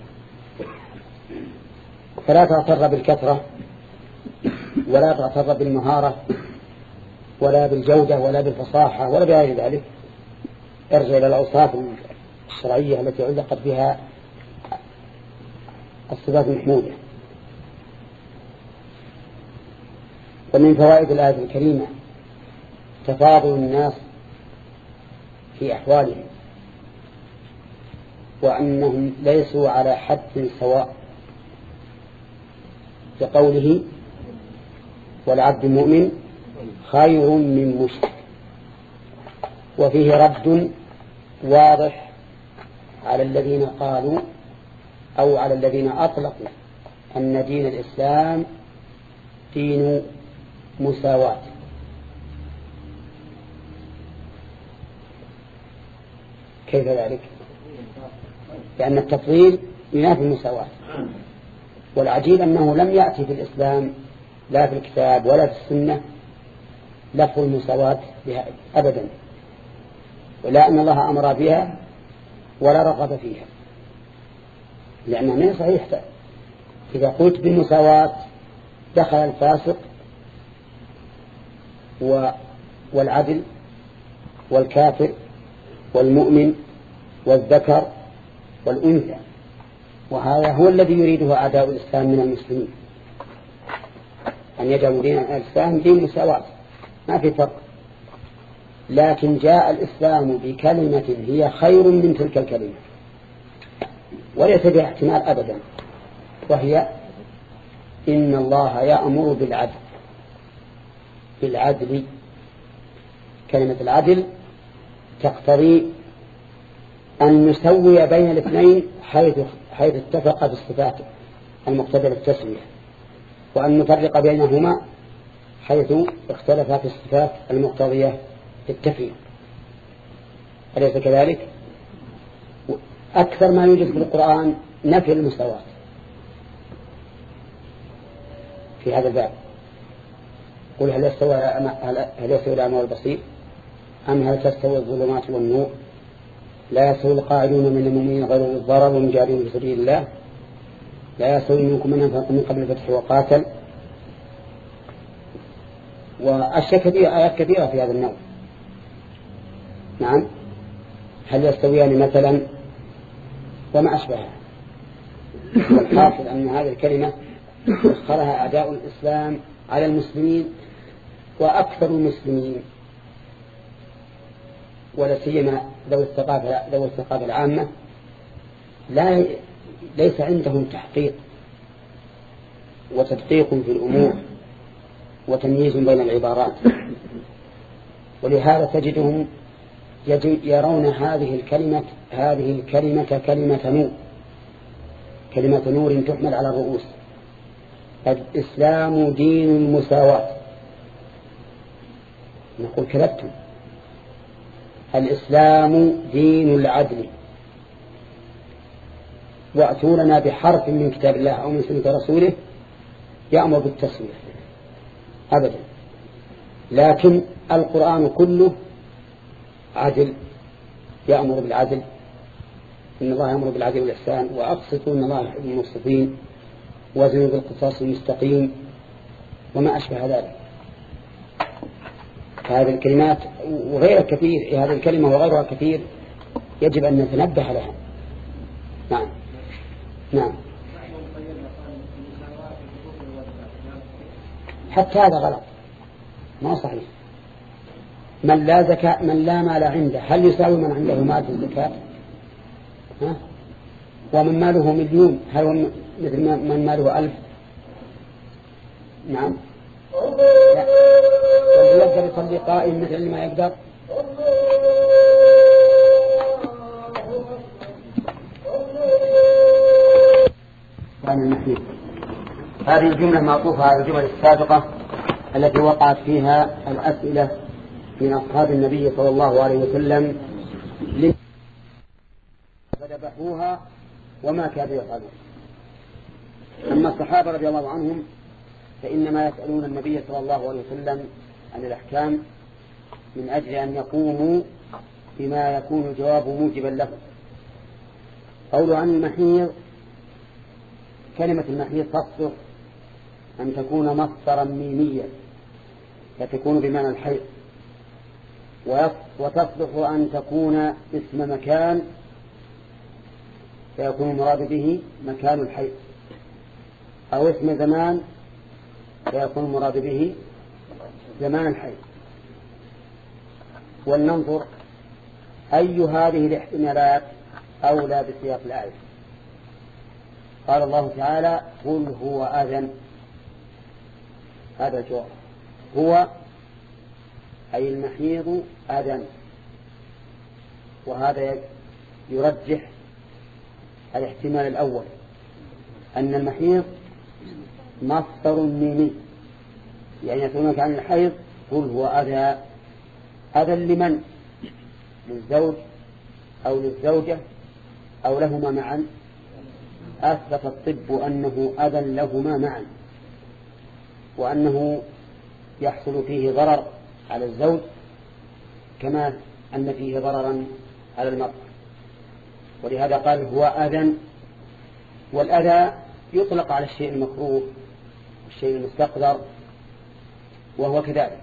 فلا تغتر بالكثرة ولا تغتر بالمهارة ولا بالجودة ولا بالفصاحة ولا بغير ذلك. ارجع إلى الأوصاف الشرعية التي علقت بها الصفات المحمودة. ومن فوائد الآية الكريمة تفاضل الناس في أحوالهم، وأنهم ليسوا على حد سواء، كقوله: والعبد المؤمن خير من مشرك. وفيه رد واضح على الذين قالوا أو على الذين أطلقوا أن دين الإسلام دين مساواة. كيف ذلك؟ لأن التفضيل ينافي المساواة، والعجيب أنه لم يأتي في الإسلام لا في الكتاب ولا في السنة لفظ المساواة بها أبدا، ولا أن الله أمر بها ولا رغب فيها، لأنها من صحيح. إذا قلت بالمساواة دخل الفاسق والعدل والكافر والمؤمن والذكر والأنثى، وهذا هو الذي يريده أعداء الإسلام من المسلمين، أن يجعلوا دين الإسلام دين مساواة، ما في فرق. لكن جاء الإسلام بكلمة هي خير من تلك الكلمة وليس بها احتمال أبدا، وهي: إن الله يأمر بالعدل. بالعدل، كلمة العدل تقتضي أن نسوي بين الاثنين حيث حيث اتفق بالصفات المقتضية للتسوية، وأن نفرق بينهما حيث اختلفا في الصفات المقتضية للتفريق. أليس كذلك؟ أكثر ما يوجد في القرآن نفي المساواة في هذا الباب. قل هل يستوي هل يستوي الأعمى والبصير أم هل تستوي الظلمات والنور؟ لا يستوي القاعدون من المؤمنين غير الضرر والمجاهدون في سبيل الله. لا يستوي منكم من أنفق من قبل الفتح وقاتل. وأشياء كثيرة، آيات كثيرة في هذا النوع. نعم، هل يستويان مثلا وما أشبهها. والحاصل أن هذه الكلمة أدخلها أعداء الإسلام على المسلمين، وأكثر المسلمين ولا سيما ذوي الثقافة ذوي الثقافة العامة لا ليس عندهم تحقيق وتدقيق في الأمور وتمييز بين العبارات، ولهذا تجدهم يرون هذه الكلمة هذه الكلمة كلمة نور، كلمة نور تحمل على الرؤوس. الإسلام دين المساواة. نقول كذبتم، الإسلام دين العدل، وأتوا لنا بحرف من كتاب الله أو من سنة رسوله يأمر بالتسوية أبدا. لكن القرآن كله عدل، يأمر بالعدل، إن الله يأمر بالعدل والإحسان وأقسطوا إن الله يحب المقسطين وزنوا بالقصاص المستقيم وما أشبه ذلك. هذه الكلمات وغيرها كثير، هذه الكلمة وغيرها كثير يجب أن نتنبه لها. نعم نعم حتى هذا غلط ما صحيح. من لا زكاة من لا مال عنده هل يساوي من عنده مال في الزكاة؟ ها؟ ومن ماله مليون هل هو مثل من ماله ألف؟ نعم لا. واللي يقدر يصلي قائم مثل اللي ما يقدر. هذه الجملة معطوفة على الجمل السابقة التي وقعت فيها الأسئلة من أصحاب النبي صلى الله عليه وسلم فذبحوها وما كادوا يفعلون. أما الصحابة رضي الله عنهم فإنما يسألون النبي صلى الله عليه وسلم عن الأحكام من أجل أن يقوموا بما يكون الجواب موجبا له. قولوا عن المحيض، كلمة المحيض تصدق أن تكون مصدرا ميميا فتكون بمعنى الحيض، وتصدق أن تكون اسم مكان فيكون المراد به مكان الحيض، أو اسم زمان فيكون المراد به زمان الحيض. ولننظر أي هذه الاحتمالات أولى بسياق الآية. قال الله تعالى قل هو أذن، هذا الجواب. هو أي المحيض أذن، وهذا يرجح الاحتمال الأول أن المحيض مصدر ميمي، يعني يسألونك عن الحيض قل هو أذى. أذى لمن؟ للزوج أو للزوجة أو لهما معا؟ أثبت الطب أنه أذى لهما معا، وأنه يحصل فيه ضرر على الزوج كما أن فيه ضررا على المرأة، ولهذا قال هو أذى. والأذى يطلق على الشيء المكروه والشيء المستقذر، وهو كذلك.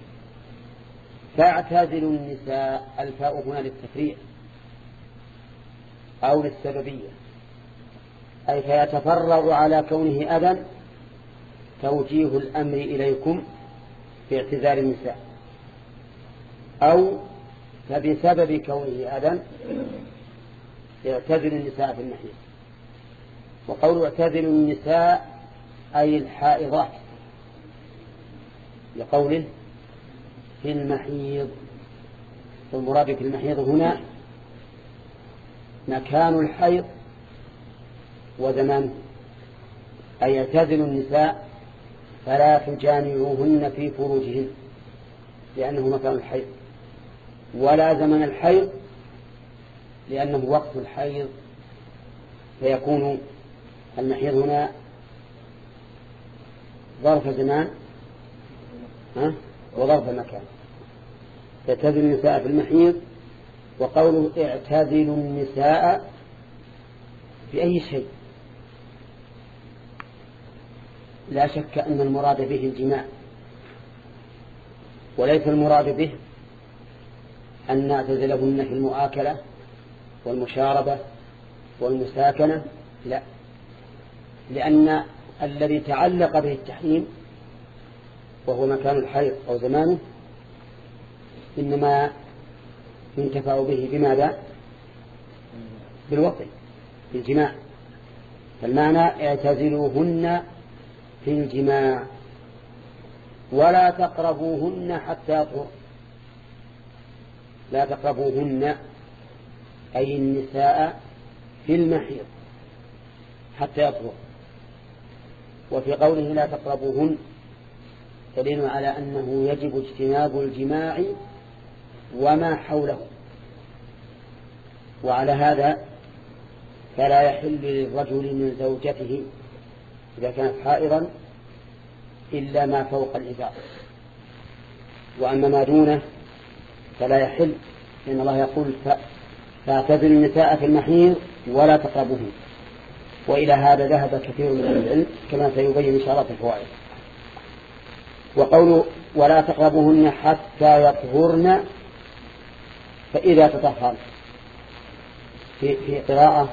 فاعتزل النساء، الفاء هنا للتفريع أو للسببية، أي فيتفرغ على كونه أذى توجيه الأمر إليكم في اعتزال النساء، أو فبسبب كونه أذى يعتزل النساء في المحيض. وقول اعتزل النساء أي الحائضات، لقوله في المحيض، والمراد في المحيض هنا مكان الحيض وزمانه، أي يعتزل النساء فلا تجامعوهن في فروجهن لأنه مكان الحيض، ولا زمن الحيض لأنه وقت الحيض، فيكون المحيض هنا ظرف زمان وظرف مكان. يعتزل النساء في المحيض. وقوله اعتزلوا النساء في أي شيء، لا شك أن المراد به الجماع، وليس المراد به أن نعتزلهن في المؤاكلة والمشاربة والمساكنة، لا، لأن الذي تعلق به التحريم وهو مكان الحيض أو زمانه إنما ينتفع به بماذا؟ بالوطن، بالجماع. فالمعنى اعتزلوهن في الجماع ولا تقربوهن حتى يطهر. لا تقربوهن أي النساء في المحيض حتى يطهر. وفي قوله لا تقربوهن دليل على أنه يجب اجتناب الجماع وما حوله، وعلى هذا فلا يحل للرجل من زوجته إذا كانت حائضا إلا ما فوق الإزار، وأما ما دونه فلا يحل، لأن الله يقول فاعتزلوا النساء في المحيض ولا تقربوهن. وإلى هذا ذهب كثير من العلم كما سيبين إن شاء الله في الفوائد. وقوله ولا تقربوهن حتى يطهرن فإذا تطهرن، في, في قراءة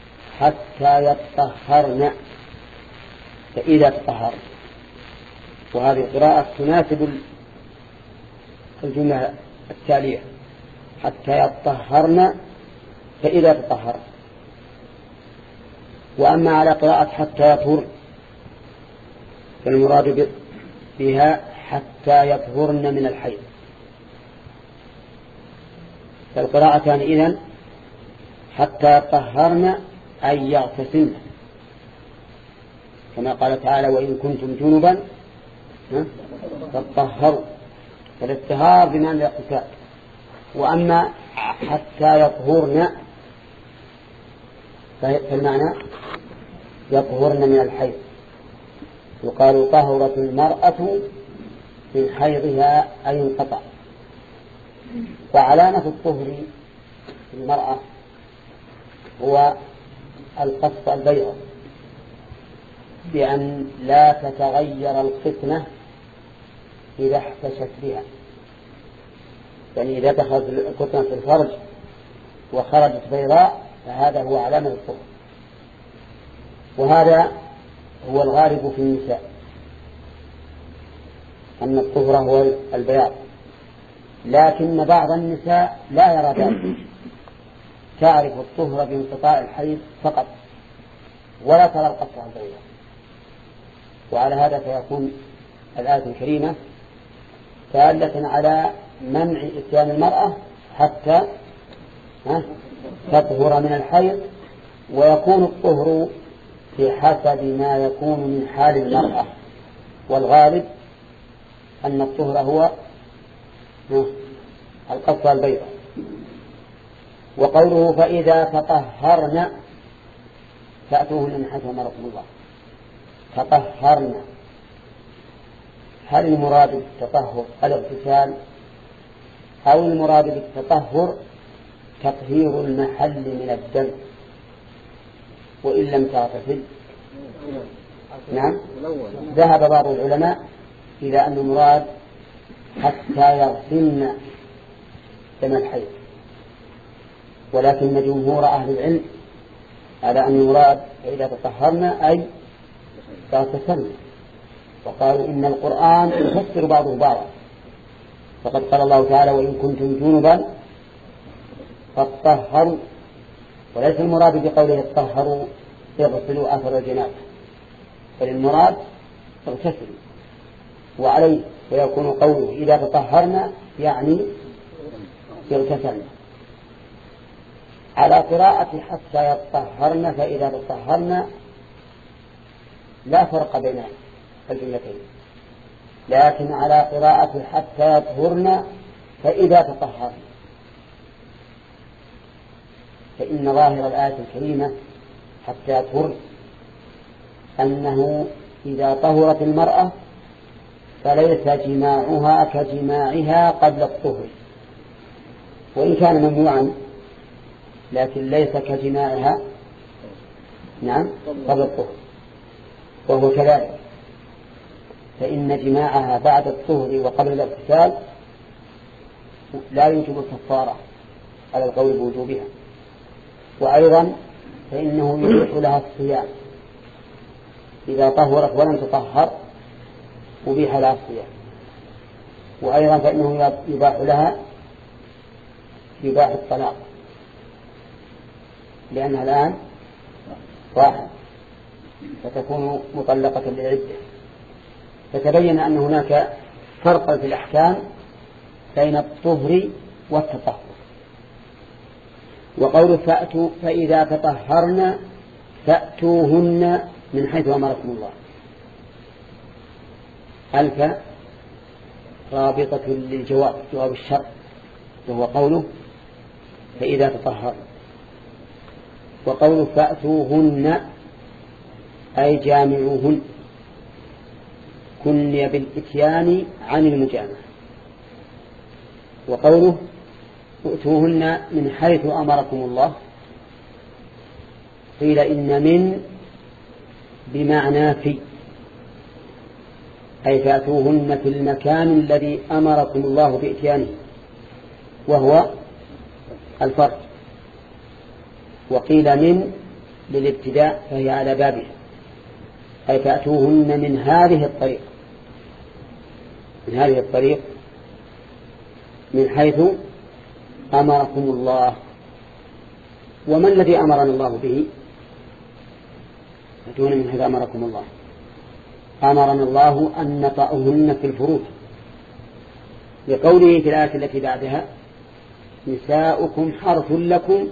حتى يطهرن فإذا تطهرن، وهذه القراءة تناسب الجملة التالية حتى يطهرن فإذا تطهر. وأما على قراءة حتى يطهر فالمراد بها حتى يطهرن من الحيض. فالقراءتان إذن حتى يطهرن أي يغتسلن، كما قال تعالى وإن كنتم جنبا فاطهروا، فالاطهار بمعنى الاغتسال. وأما حتى يطهرن فالمعنى يطهرن من الحيض. يقال طهرت المرأة من حيضها أي انقطع. وعلامة الطهر في المرأة هو القصة البيضاء، بأن لا تتغير القسمة إذا احتشت بها، يعني إذا دخلت القسمة في الفرج وخرجت بيضاء فهذا هو علامة الطهر. وهذا هو الغالب في النساء، أن الطهر هو البياض، لكن بعض النساء لا يرى ذلك، تعرف الطهر بانقطاع الحيض فقط ولا ترى القصة البيضاء. وعلى هذا فيكون الآية الكريمة دالة على منع إتيان المرأة حتى تطهر من الحيض، ويكون الطهر بحسب ما يكون من حال المرأة، والغالب أن الطهر هو القصة البيضاء. وقوله فإذا تطهرن فأتوهن من حيث أمركم الله. تطهرن، هل المراد بالتطهر الاغتسال أو المراد بالتطهر تطهير المحل من الدم وإن لم تغتسل؟ نعم، ذهب بعض العلماء إلى أن المراد حتى يغسلن دم الحيض، ولكن جمهور أهل العلم على أن المراد فإذا تطهرن أي تغتسلن، وقالوا إن القرآن يفسر بعضه بعضا، فقد قال الله تعالى وإن كنتم جنبا فاطهروا، وليس المراد بقوله اطهروا يغسلوا أثر الجنابة، بل المراد اغتسلوا. وعليه ويكون قوله إذا تطهرنا يعني يغتسلن. على قراءة حتى يطهرن فإذا تطهرن لا فرق بين الجملتين، لكن على قراءة حتى يطهرن فإذا تطهرن، فإن ظاهر الآية الكريمة حتى يطهرن أنه إذا طهرت المرأة فليس جماعها كجماعها قبل الطهر، وإن كان ممنوعا لكن ليس كجماعها نعم قبل الطهر، وهو كذلك، فإن جماعها بعد الطهر وقبل الاغتسال لا يوجب الكفارة على القول بوجوبها، وأيضا فإنه يبيح لها الصيام إذا طهرت ولم تطهر أبيح لها الصيام، وأيضا فإنه يباح لها يباح الطلاق لأنها الآن واحد فتكون مطلقة للعدة. فتبين أن هناك فرقا في الأحكام بين الطهر والتطهر. وقول فأتوا فإذا تطهرن فأتوهن من حيث أمركم الله، ألف رابطة للجواب، جواب الشرط، وهو قوله فإذا تطهرن. وقوله فأتوهن أي جامعوهن، كني بالإتيان عن المجامعة. وقوله ائتوهن من حيث أمركم الله، قيل إن من بمعنى في، أي فأتوهن في المكان الذي أمركم الله بإتيانه وهو الفرج. وقيل من للابتداء فهي على بابها، أي فأتوهن من هذه الطريقة، من هذه الطريق من حيث أمركم الله. وما الذي أمرنا الله به؟ أتون من حيث أمركم الله. أمرنا الله أن نطأهن في الفروج، لقوله في الآية التي بعدها نساؤكم حرث لكم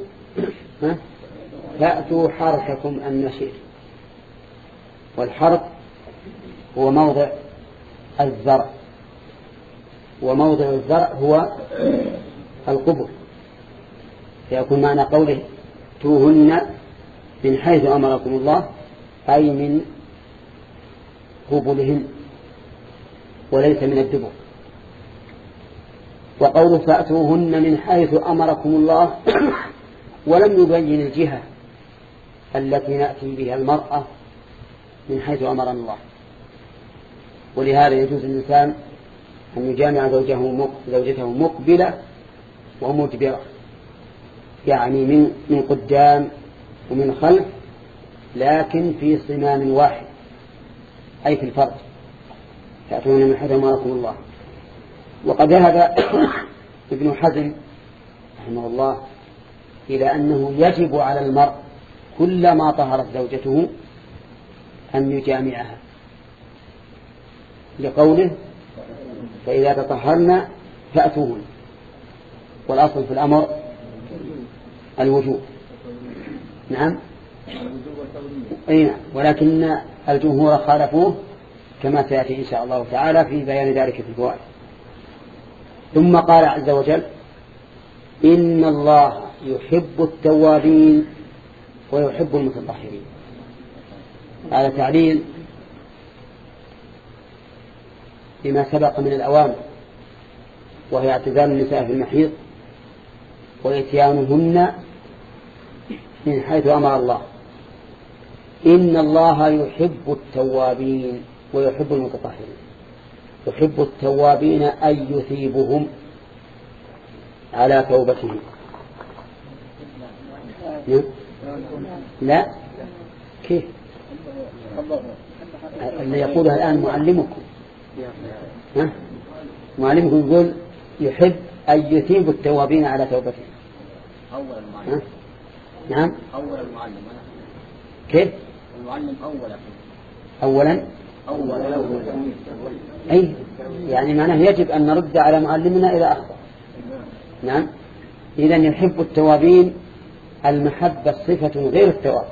فأتوا حرثكم أن شئتم. والحرث هو موضع الزرع، وموضع الزرع هو القبر، فيكون معنى قوله توهن من حيث أمركم الله أي من قبلهن وليس من الدبر. وقوله فأتوهن من حيث أمركم الله ولم يبين الجهة التي نأتي بها المرأة من حيث أمرنا الله. ولهذا يجوز الإنسان أن يجامع زوجته مقبلة ومدبرة، يعني من من قدام ومن خلف، لكن في صمام واحد أي في الفرج. تأتون من حيث أمركم الله. وقد ذهب ابن حزم رحمه الله إلى أنه يجب على المرء كلما طهرت زوجته أن يجامعها، لقوله فإذا تطهرن فأتوهن، والأصل في الأمر الوجوب. نعم أي نعم، ولكن الجمهور خالفوه كما سيأتي إن شاء الله تعالى في بيان ذلك في الفوائد. ثم قال عز وجل إن الله يحب التوابين ويحب المتطهرين. هذا تعليل لما سبق من الأوامر، وهي اعتزال النساء في المحيض وإتيانهن من حيث أمر الله. إن الله يحب التوابين ويحب المتطهرين. يحب التوابين أي يثيبهم على توبتهم. لا كيف اللي يقولها الآن معلمكم ها؟ معلمكم يقول يحب أن يثيب التوابين على توبتهم. أول المعلم. نعم أول المعلم. كيف المعلم أولا أولا أولا أي يعني معناه يجب أن نرد على معلمنا إذا أخطأ. نعم إذن يحب التوابين. المحبة صفة غير الثواب.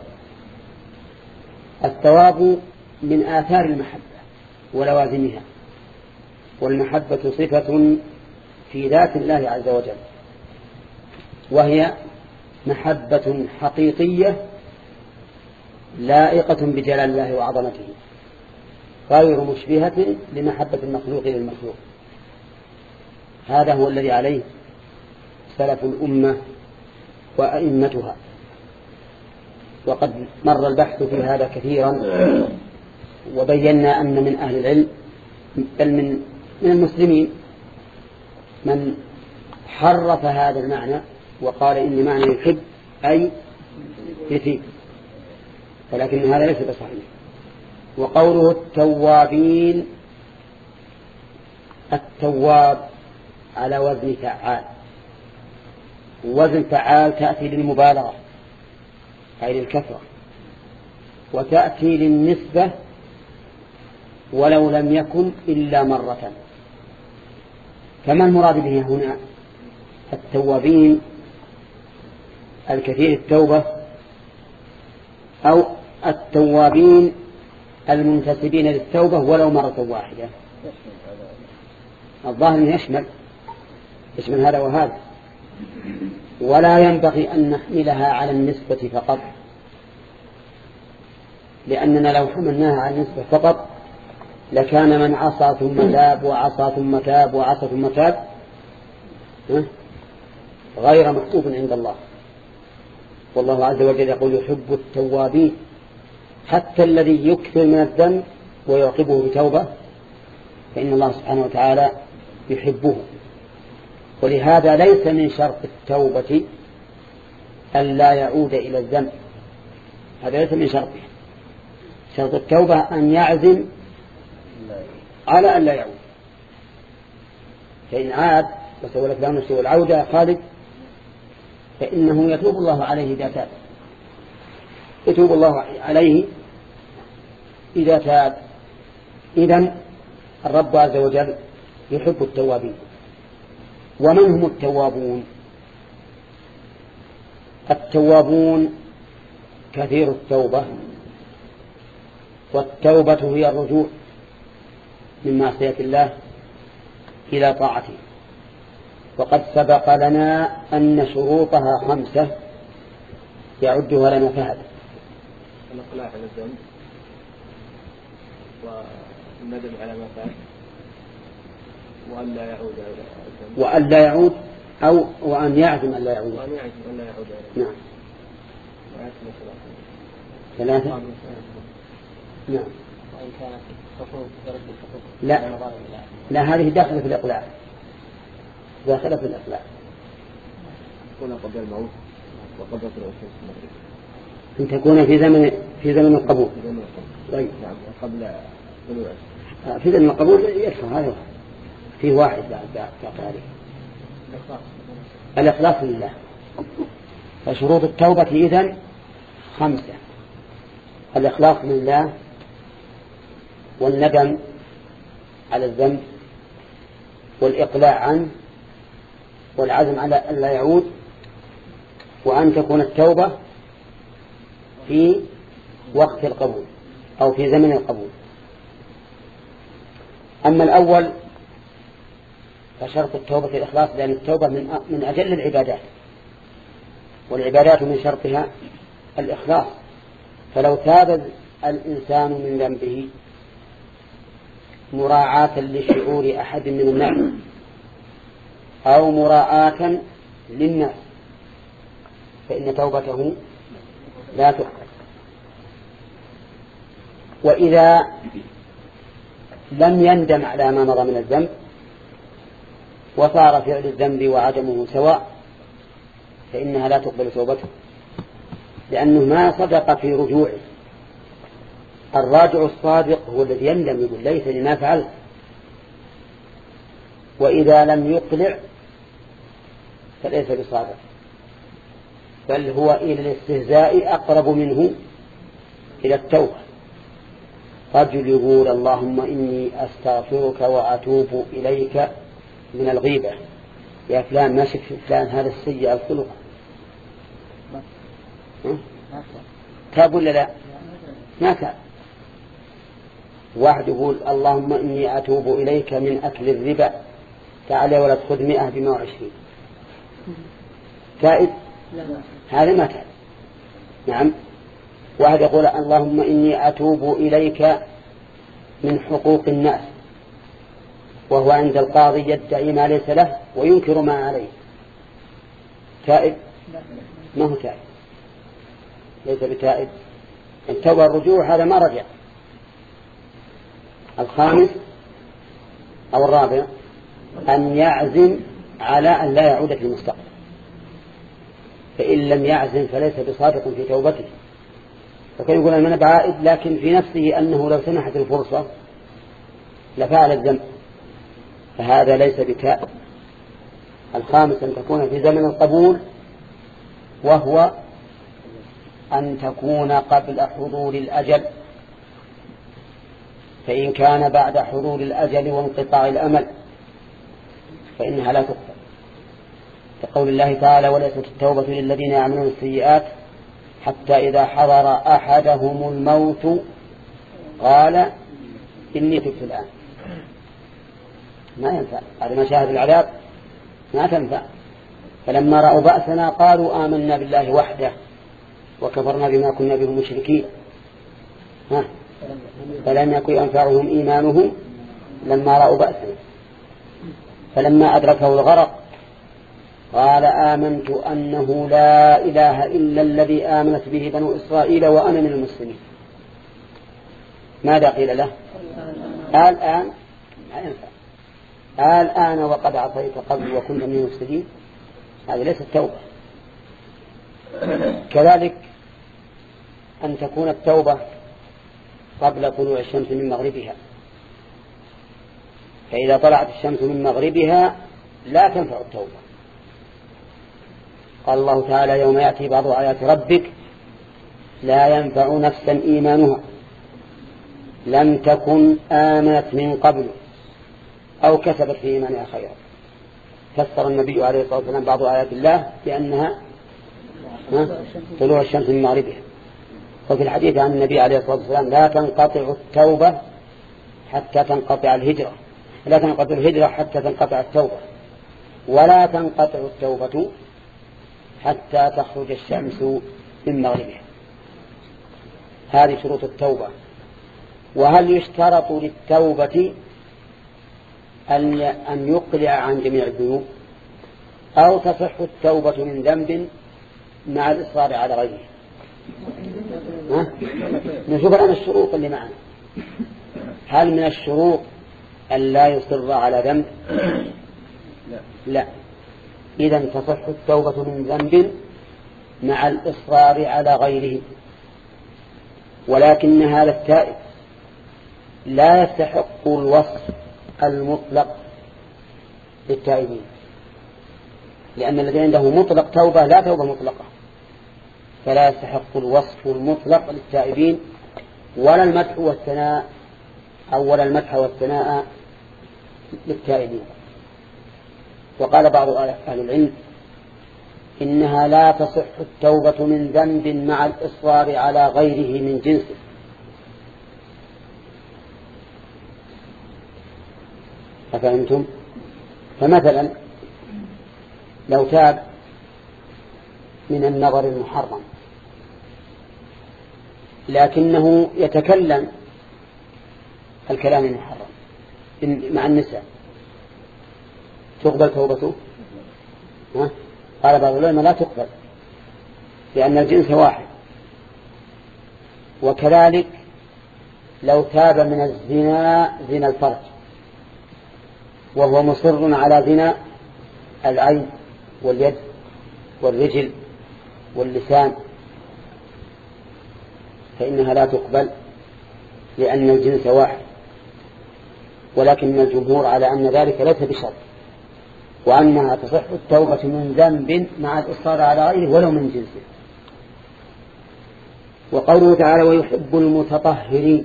الثواب من آثار المحبة ولوازمها، والمحبة صفة في ذات الله عز وجل، وهي محبة حقيقية لائقة بجلال الله وعظمته، غير مشبهة لمحبة المخلوق للمخلوق. هذا هو الذي عليه سلف الأمة وأئمتها. وقد مر البحث في هذا كثيرا، وبينا أن من أهل العلم بل من من المسلمين من حرف هذا المعنى وقال إن معنى يحب أي يثيب، ولكن هذا ليس بصحيح. وقوله التوابين، التواب على وزن فعال. وزن فعال تأتي للمبالغة أي للكثرة، وتأتي للنسبة ولو لم يكن إلا مرة. فما المراد به هنا؟ التوابين الكثير التوبة، أو التوابين المنتسبين للتوبة ولو مرة واحدة. الظاهر يشمل يشمل هذا وهذا، ولا ينبغي أن نحملها على النسبة فقط، لأننا لو حملناها على النسبة فقط لكان من عصى ثم تاب وعصى ثم تاب وعصى ثم تاب غير محبوب عند الله. والله عز وجل يقول يحب التوابين، حتى الذي يكثر من الذنب ويعقبه بتوبة فإن الله سبحانه وتعالى يحبه. ولهذا ليس من شرط التوبة أن لا يعود إلى الذنب، هذا ليس من شرطه. شرط التوبة أن يعزم على أن لا يعود، فإن عاد وسولت له نفسه والعودة خالد فإنه يتوب الله عليه إذا تاب يتوب الله عليه إذا تاب. إذن الرب عز وجل يحب التوابين. ومن هم التوابون؟ التوابون كثير التوبة، والتوبة هي الرجوع من معصية الله إلى طاعته. وقد سبق لنا أن شروطها خمسة يعدها لنا فهد: الإقلاع عن الذنب، والندم على ما فات، وأن لا يعود إلى الذنب، وأن لا يعود أو وأن يعزم أن لا يعود وأن يعزم أن لا يعود إلى نعم ثلاثة نعم. وإن كانت حقوق ترد الحقوق لا لا هذه داخلة في الإقلاع، داخلة في الإقلاع. تكون قبل الموت وقبل طلوع الشمس المغرب، أن تكون في زمن في زمن القبول. في زمن القبول. طيب. نعم قبل طلوع الشمس. في زمن القبول يكفر هذا فيه واحد بعد بعد ذلك الإخلاص لله. فشروط التوبة إذن خمسة: الإخلاص لله، والندم على الذنب، والإقلاع عنه، والعزم على أن لا يعود، وأن تكون التوبة في وقت القبول أو في زمن القبول. أما الأول فشرط التوبة الإخلاص، لأن التوبة من من أجل العبادات، والعبادات من شرطها الإخلاص. فلو تاب الإنسان من ذنبه مراعاة لشعور أحد من الناس أو مراعاة للناس فإن توبته لا تقبل. وإذا لم يندم على ما مضى من الذنب وصار فعل الذنب وعدمه سواء فإنها لا تقبل توبته، لأنه ما صدق في رجوعه. الراجع الصادق هو الذي يندم يقول ليس لما فعلت. وإذا لم يقلع فليس بصادق، بل هو إلى الاستهزاء أقرب منه إلى التوبة. رجل يقول اللهم إني أستغفرك وأتوب إليك من الغيبة، يا فلان ما شفت فلان هذا السيء الخلق، تاب ولا لا؟ ما تاب. واحد يقول اللهم إني أتوب إليك من أكل الربا، تعالى ولا تأخذ مئة بما وعشرين، تائب؟ هذا ما تاب. نعم. واحد يقول اللهم إني أتوب إليك من حقوق الناس، وهو عند القاضي يدعي ما ليس له وينكر ما عليه، تائب؟ ما هو تائب، ليس بتائب. التوبة الرجوع هذا ما رجع. الخامس أو الرابع أن يعزم على أن لا يعود في المستقبل، فإن لم يعزم فليس بصادق في توبته. فكان يقول أنا بعائد، لكن في نفسه أنه لو سنحت الفرصة لفعل الذنب، فهذا ليس بتائب. الخامس أن تكون في زمن القبول، وهو أن تكون قبل حضور الأجل، فإن كان بعد حضور الأجل وانقطاع الأمل فإنها لا تقبل، كقول الله تعالى وليست التوبة للذين يعملون السيئات حتى إذا حضر أحدهم الموت قال إني تبت الآن. ما ينفع، هذا مشاهد العذاب ما تنفع. فلما رأوا بأسنا قالوا آمنا بالله وحده وكفرنا بما كنا به مشركين. ها فلم يكن ينفعهم إيمانهم لما رأوا بأسنا. فلما أدركه الغرق قال آمنت أنه لا إله إلا الذي آمنت به بنو إسرائيل وأنا من المسلمين. ماذا قيل له؟ الآن ما ينفع، الآن وقد عصيت قبل وكنت من المفسدين. هذه ليست توبة. كذلك أن تكون التوبة قبل طلوع الشمس من مغربها، فإذا طلعت الشمس من مغربها لا تنفع التوبة. قال الله تعالى يوم يأتي بعض آيات ربك لا ينفع نفسا إيمانها لم تكن آمنت من قبل أو كسبت في إيمانها خيرا. فسر النبي عليه الصلاة والسلام بعض آيات الله بأنها طلوع الشمس من مغربها. وفي الحديث عن النبي عليه الصلاة والسلام لا تنقطع التوبة حتى تنقطع الهجرة، لا تنقطع الهجرة حتى تنقطع التوبة، ولا تنقطع التوبة حتى تخرج الشمس من مغربها. هذه شروط التوبة. وهل يشترط للتوبة أن يقلع عن جميع الذنوب أو تصح التوبة من ذنب مع الإصرار على غيره؟ نشوف الآن الشروط اللي معنا. هل من الشروط أن لا يصر على ذنب؟ لا. إذا تصح التوبة من ذنب مع الإصرار على غيره. ولكن هذا التائب لا يستحق الوصف المطلق للتائبين، لأن الذي عنده مطلق توبة لا توبة مطلقة، فلا يستحق الوصف المطلق للتائبين ولا المدح والثناء أو ولا المدح والثناء للتائبين. وقال بعض أهل العلم إنها لا تصح التوبة من ذنب مع الإصرار على غيره من جنسه. أفهمتم؟ فمثلا لو تاب من النظر المحرم لكنه يتكلم الكلام المحرم مع النساء تقبل توبته؟ ها؟ قال بعض العلماء لا تقبل لأن الجنس واحد. وكذلك لو تاب من الزنا زنا الفرج وهو مصر على زنا العين واليد والرجل واللسان فإنها لا تقبل لأن الجنس واحد. ولكن الجمهور على أن ذلك ليس بشرط، وأنها تصح التوبة من ذنب مع الإصرار على غيره ولو من جنسه. وقوله تعالى ويحب المتطهرين،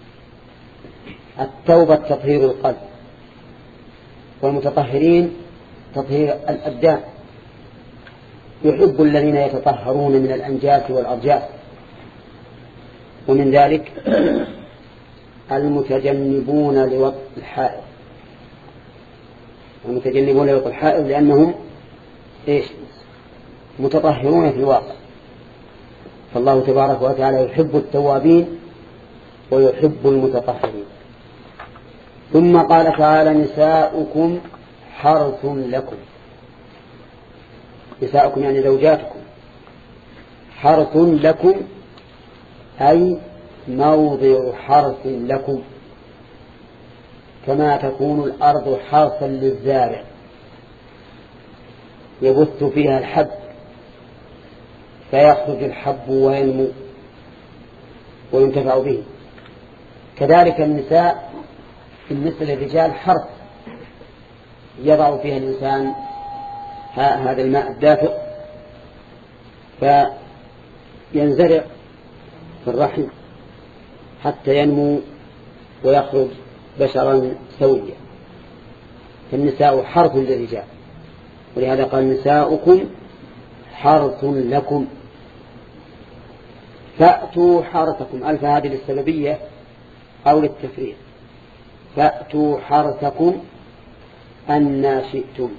التوبة تطهير القلب، والمتطهرين تطهير الأبدان. يحب الذين يتطهرون من الأنجاس والأرجاس، ومن ذلك المتجنبون لوطء الحائض، المتجنبون لوطء الحائض لأنهم إيش؟ متطهرون في الواقع. فالله تبارك وتعالى يحب التوابين ويحب المتطهرين. ثم قال تعالى نساؤكم حرث لكم، نساؤكم يعني زوجاتكم، حرث لكم أي موضع حرث لكم، كما تكون الأرض حرثا للزارع يبث فيها الحب فيخرج الحب وينمو وينتفع به، كذلك النساء بالنسبة للرجال حرث يضع فيها الإنسان هذا الماء الدافئ فينزرع في الرحم حتى ينمو ويخرج بشرا سويا. فالنساء حرث للرجال، ولهذا قال نساؤكم حرث لكم. فأتوا حرثكم، ألف هذه للسببية أو للتفريق. فأتوا حرثكم أن شئتم،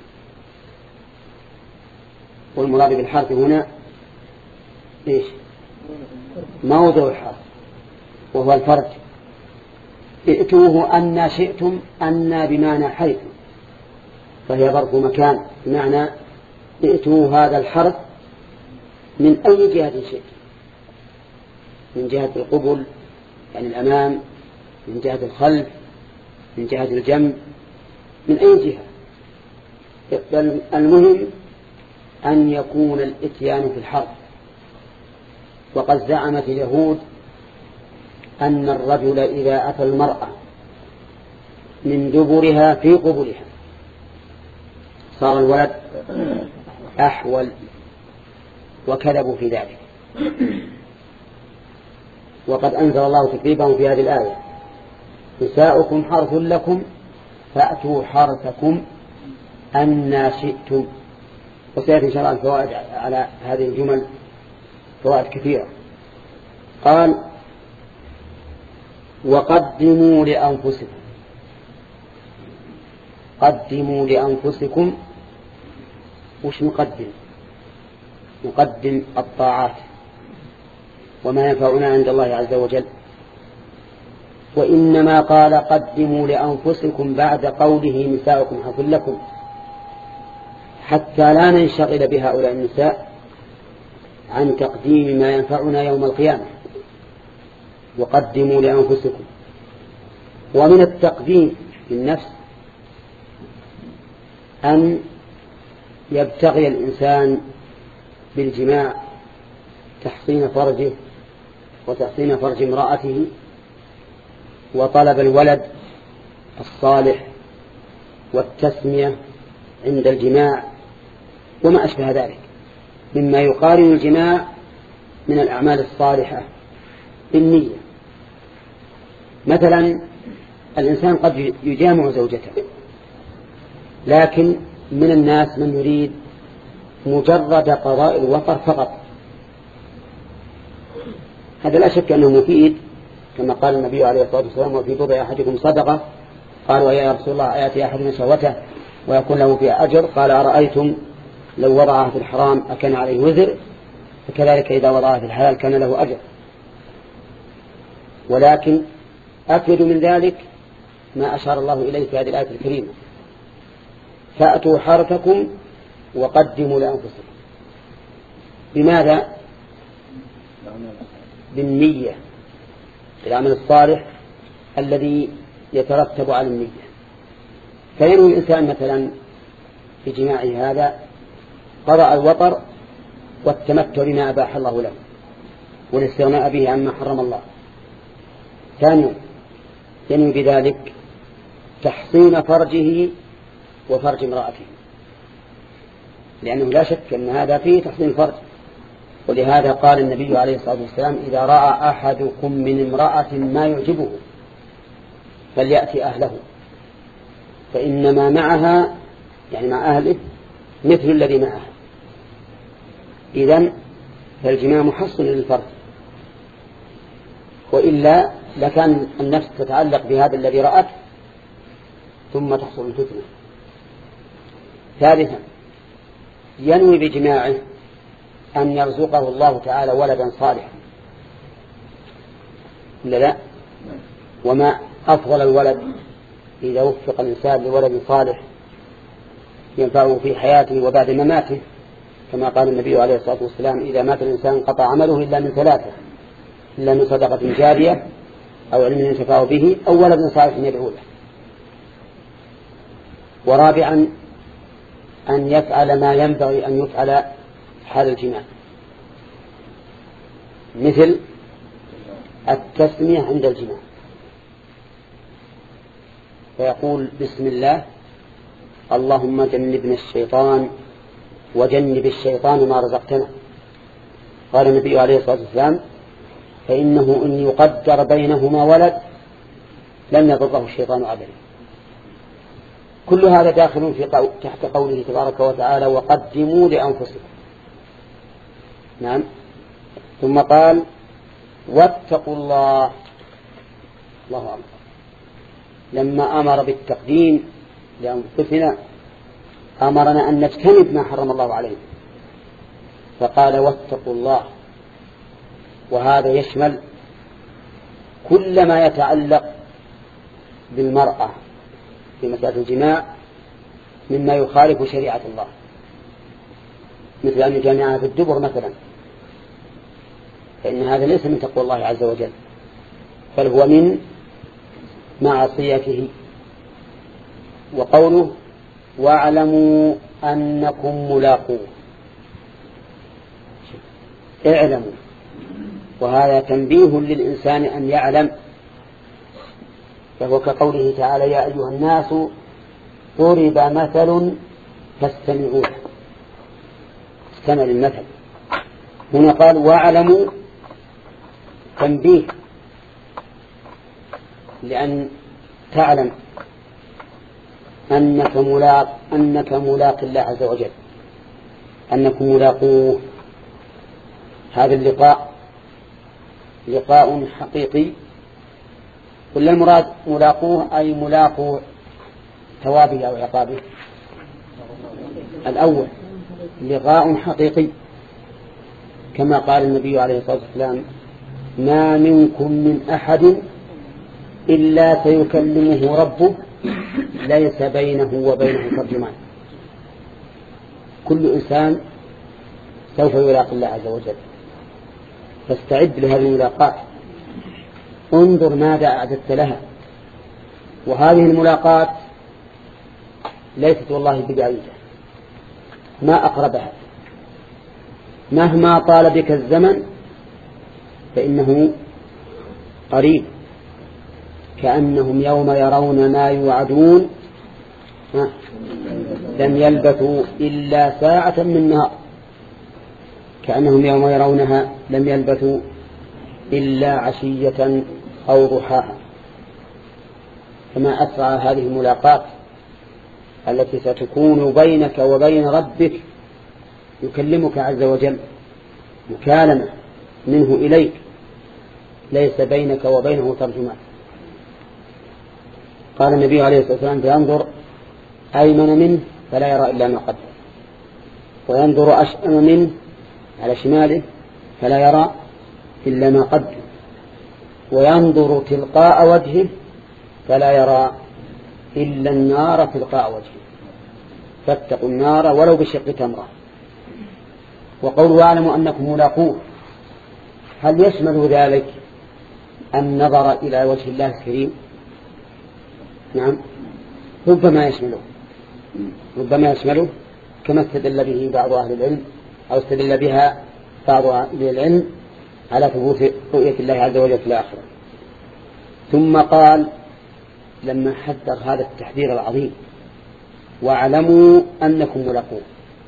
والمراد بالحرث هنا إيش؟ موضع الحرث وهو الفرج. ائتوه أن شئتم، أن بمعنى حيث، فهي ظرف مكان، بمعنى ائتوه هذا الحرث من أي جهة شئتم، من جهة القبل يعني الأمام، من جهة الخلف، من جهة الجنب، من أي جهة. بل المهم أن يكون الإتيان في الحرث. وقد زعمت اليهود أن الرجل إذا أتى المرأة من دبرها في قبلها، صار الولد أحول، وكذبوا في ذلك. وقد أنزل الله تكذيبهم في هذه الآية: نساؤكم حرث لكم فأتوا حرثكم أن شئتم. وسيأتي إن شاء الله الفوائد على هذه الجمل فوائد كثيرة. قال: وقدموا لأنفسكم. قدموا لأنفسكم. وش نقدم؟ نقدم الطاعات وما ينفعنا عند الله عز وجل. وإنما قال قدموا لأنفسكم بعد قوله نساؤكم حرث لكم، حتى لا ننشغل بهؤلاء النساء عن تقديم ما ينفعنا يوم القيامة. وقدموا لأنفسكم. ومن التقديم للنفس أن يبتغي الإنسان بالجماع تحصين فرجه وتحصين فرج امرأته، وطلب الولد الصالح والتسمية عند الجماع وما أشبه ذلك مما يقارن الجماع من الأعمال الصالحة بالنية. مثلا الإنسان قد يجامع زوجته، لكن من الناس من يريد مجرد قضاء الوطر فقط. هذا لا شك أنه مفيد، كما قال النبي عليه الصلاة والسلام: وفي بضع أحدكم صدقة. قالوا: يا رسول الله آياتي أحدنا شهوته ويكون له فيها أجر؟ قال: أرأيتم لو وضعها في الحرام أكان عليه وزر؟ فكذلك إذا وضعها في الحلال كان له أجر. ولكن أكد من ذلك ما أشار الله إليه في هذه الآية الكريمة: فأتوا حرثكم وقدموا لأنفسكم. بماذا؟ بالنية، بالعمل الصالح الذي يترتب على النية. فينوي الإنسان مثلا في جماعه هذا قضاء الوطر والتمتع بما أباح الله له والاستغناء به عما حرم الله. ثانيا ينوي بذلك تحصين فرجه وفرج امرأته، لأنه لا شك أن هذا فيه تحصين فرج. ولهذا قال النبي عليه الصلاة والسلام: إذا رأى أحدكم من امرأة ما يعجبه فليأتي أهله، فإنما معها يعني مع أهله مثل الذي معها. إذن فالجماع محصن للفرج، وإلا لكان النفس تتعلق بهذا الذي رأت ثم تحصل الفتنة. ثالثا ينوي بجماعه أن يرزقه الله تعالى ولدا صالحا، إلا لا؟ وما أفضل الولد إذا وفق الإنسان لولد صالح ينفعه في حياته وبعد مماته، كما قال النبي عليه الصلاة والسلام: إذا مات الإنسان قطع عمله إلا من ثلاثة: إلا من صدقة جارية أو علم ينتفع به أو ولد صالح يدعو له. ورابعا أن يفعل ما ينبغي أن يفعل حال الجماع، مثل التسمية عند الجماع، فيقول: بسم الله، اللهم جنبنا الشيطان وجنب الشيطان ما رزقتنا. قال النبي عليه الصلاة والسلام: فإنه إن يقدر بينهما ولد لم يضره الشيطان أبدا. كل هذا داخل في قو... تحت قوله تبارك وتعالى: وقدموا لأنفسكم. نعم. ثم قال: واتقوا الله. الله أكبر. لما أمر بالتقديم لأنفسنا أمرنا أن نجتنب ما حرم الله عليه، فقال: واتقوا الله. وهذا يشمل كل ما يتعلق بالمرأة في مسألة الجماع مما يخالف شريعة الله، مثل أن يجامعها في الدبر مثلا، فإن هذا ليس من تقوى الله عز وجل، بل هو من معصيته. وقوله: واعلموا أنكم ملاقوه. اعلموا، وهذا تنبيه للإنسان أن يعلم فهو كقوله تعالى يا أيها الناس ضرب مثل فاستمعوا له، استمع للمثل. هنا قال واعلموا تنبيه، لأن تعلم أنك ملاق أنك ملاق الله عز وجل، أنكم ملاقوه. هذا اللقاء لقاء حقيقي، كل المراد ملاقوه أي ملاقو ثوابه أو عقابه. الأول لقاء حقيقي كما قال النبي عليه الصلاة والسلام ما منكم من أحد إلا سيكلمه ربه ليس بينه وبينه ترجمان. كل إنسان سوف يلاقي الله عز وجل، فاستعد لهذه الملاقات، انظر ماذا أعددت لها. وهذه الملاقات ليست والله ببعيدة، ما أقربها، مهما طال بك الزمن فإنه قريب. كأنهم يوم يرون ما يوعدون لم يلبثوا إلا ساعة من نهار، كأنهم يوم يرونها لم يلبثوا إلا عشية أو ضحاها. كما أسرع هذه الملاقات التي ستكون بينك وبين ربك، يكلمك عز وجل مكالمة منه إليك ليس بينك وبينه ترجمان. قال النبي عليه الصلاة والسلام فينظر أيمن منه فلا يرى إلا ما قدم، وينظر أشأم منه على شماله فلا يرى إلا ما قدم، وينظر تلقاء وجهه فلا يرى إلا النار تلقاء وجهه، فاتقوا النار ولو بشق تمرة. وقول واعلموا أنكم ملاقوه هل يشمل ذلك النظر إلى وجه الله الكريم؟ نعم، ربما يشمله، ربما يشمله كما استدل به بعض أهل العلم أو استدل بها بعض أهل العلم على ثبوت رؤية الله عز وجل في الآخرة. ثم قال لما حذر هذا التحذير العظيم واعلموا أنكم ملاقوه،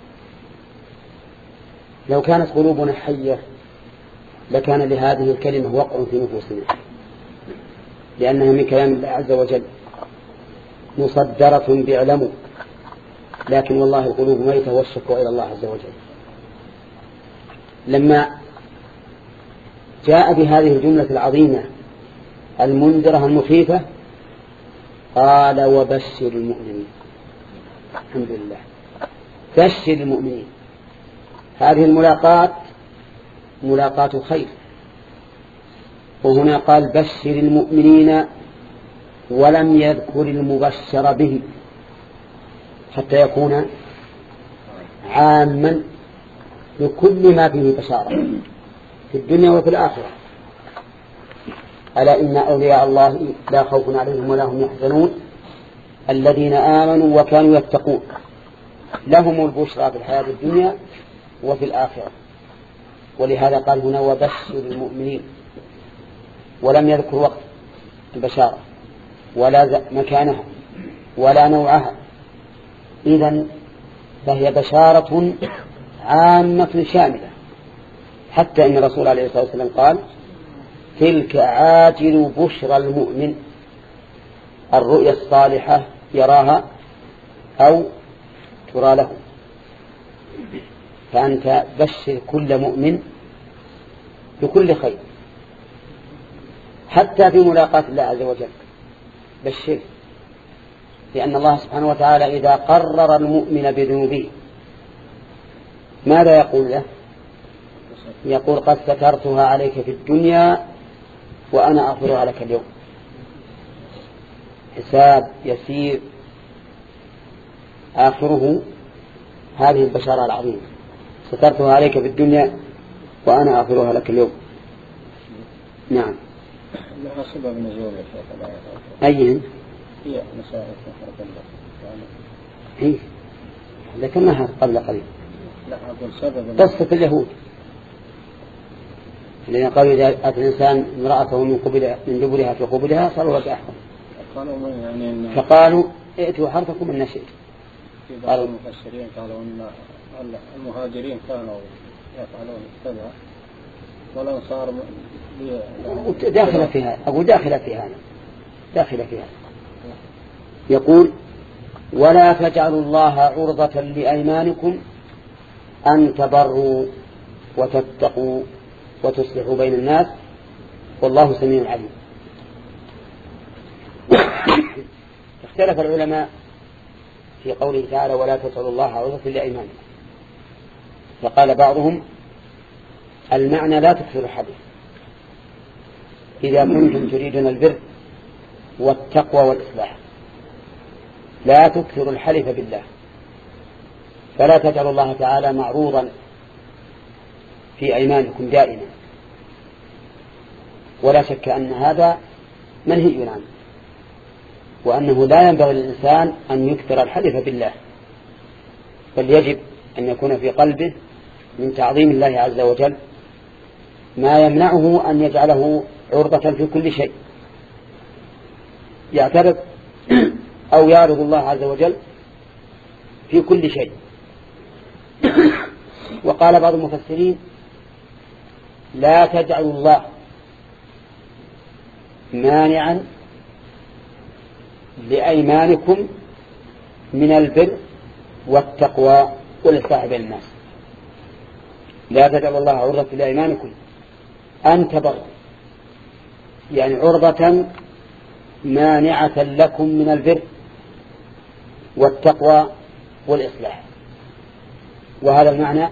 لو كانت قلوبنا حية لكان لهذه الكلمة وقع في نفوسنا، لأنها من كلام الله عز وجل مصدرة باعلموا، لكن والله القلوب ميتة والشكوى إلى الله عز وجل. لما جاء بهذه الجملة العظيمة المنذرة المخيفة قال وبشر المؤمنين. الحمد لله، بشر المؤمنين. هذه الملاقات ملاقات خير، وهنا قال بشر المؤمنين ولم يذكر المبشر به حتى يكون عاما لكل ما فيه بشارة في الدنيا وفي الآخرة. ألا إن أولياء الله لا خوف عليهم ولا هم يحزنون الذين آمنوا وكانوا يتقون لهم البشرى في الحياة الدنيا وفي الآخرة. ولهذا قال هنا وبشر المؤمنين، ولم يذكر وقت البشارة ولا مكانها ولا نوعها. إذن فهي بشارة عامة شاملة، حتى إن الرسول عليه الصلاة والسلام قال تلك عاجل بشرى المؤمن، الرؤيا الصالحة يراها أو ترى له. فأنت بشر كل مؤمن بكل خير، حتى في ملاقاة الله عز وجل بشر، لأن الله سبحانه وتعالى إذا قرر المؤمن بذنوبه ماذا يقول له؟ يقول قد سترتها عليك في الدنيا وأنا أغفرها لك اليوم. حساب يسير آخره هذه البشارة العظيمة، سترتها عليك في الدنيا وأنا أغفرها لك اليوم. نعم. لها سبب نزول يا شيخ. أيهن؟ هي مسائل حرب الله. هي ذكرناها قبل قليل. لا أقول سبب. قصة اليهود الذين قالوا إذا أتى الإنسان امرأته من قبل من دبرها في قبلها صار له بأحكم. فقالوا ائتوا حرثكم من شئتم. في بعض المفسرين قالوا أن المهاجرين كانوا يفعلون كذا والأنصار داخلة فيها، أقول داخلة فيها داخلة فيها. يقول ولا تجعلوا الله عرضة لأيمانكم أن تبروا وتتقوا وتصلحوا بين الناس والله سميع عليم. اختلف العلماء في قوله تعالى ولا تجعلوا الله عرضة لأيمانكم، فقال بعضهم المعنى لا تكثروا الحديث إذا كنتم تريدون البر والتقوى والإصلاح، لا تكثروا الحلف بالله، فلا تجعلوا الله تعالى معروضا في أيمانكم دائما. ولا شك أن هذا منهي عنه، وأنه لا ينبغي للإنسان أن يكثر الحلف بالله، بل يجب أن يكون في قلبه من تعظيم الله عز وجل ما يمنعه أن يجعله عرضة في كل شيء يعترض أو يعرض الله عز وجل في كل شيء. وقال بعض المفسرين لا تجعلوا الله مانعا لأيمانكم من البر والتقوى والإصلاح بين الناس. لا تجعلوا الله عرضة لأيمانكم أن تبروا، يعني عرضة مانعة لكم من البر والتقوى والإصلاح. وهذا المعنى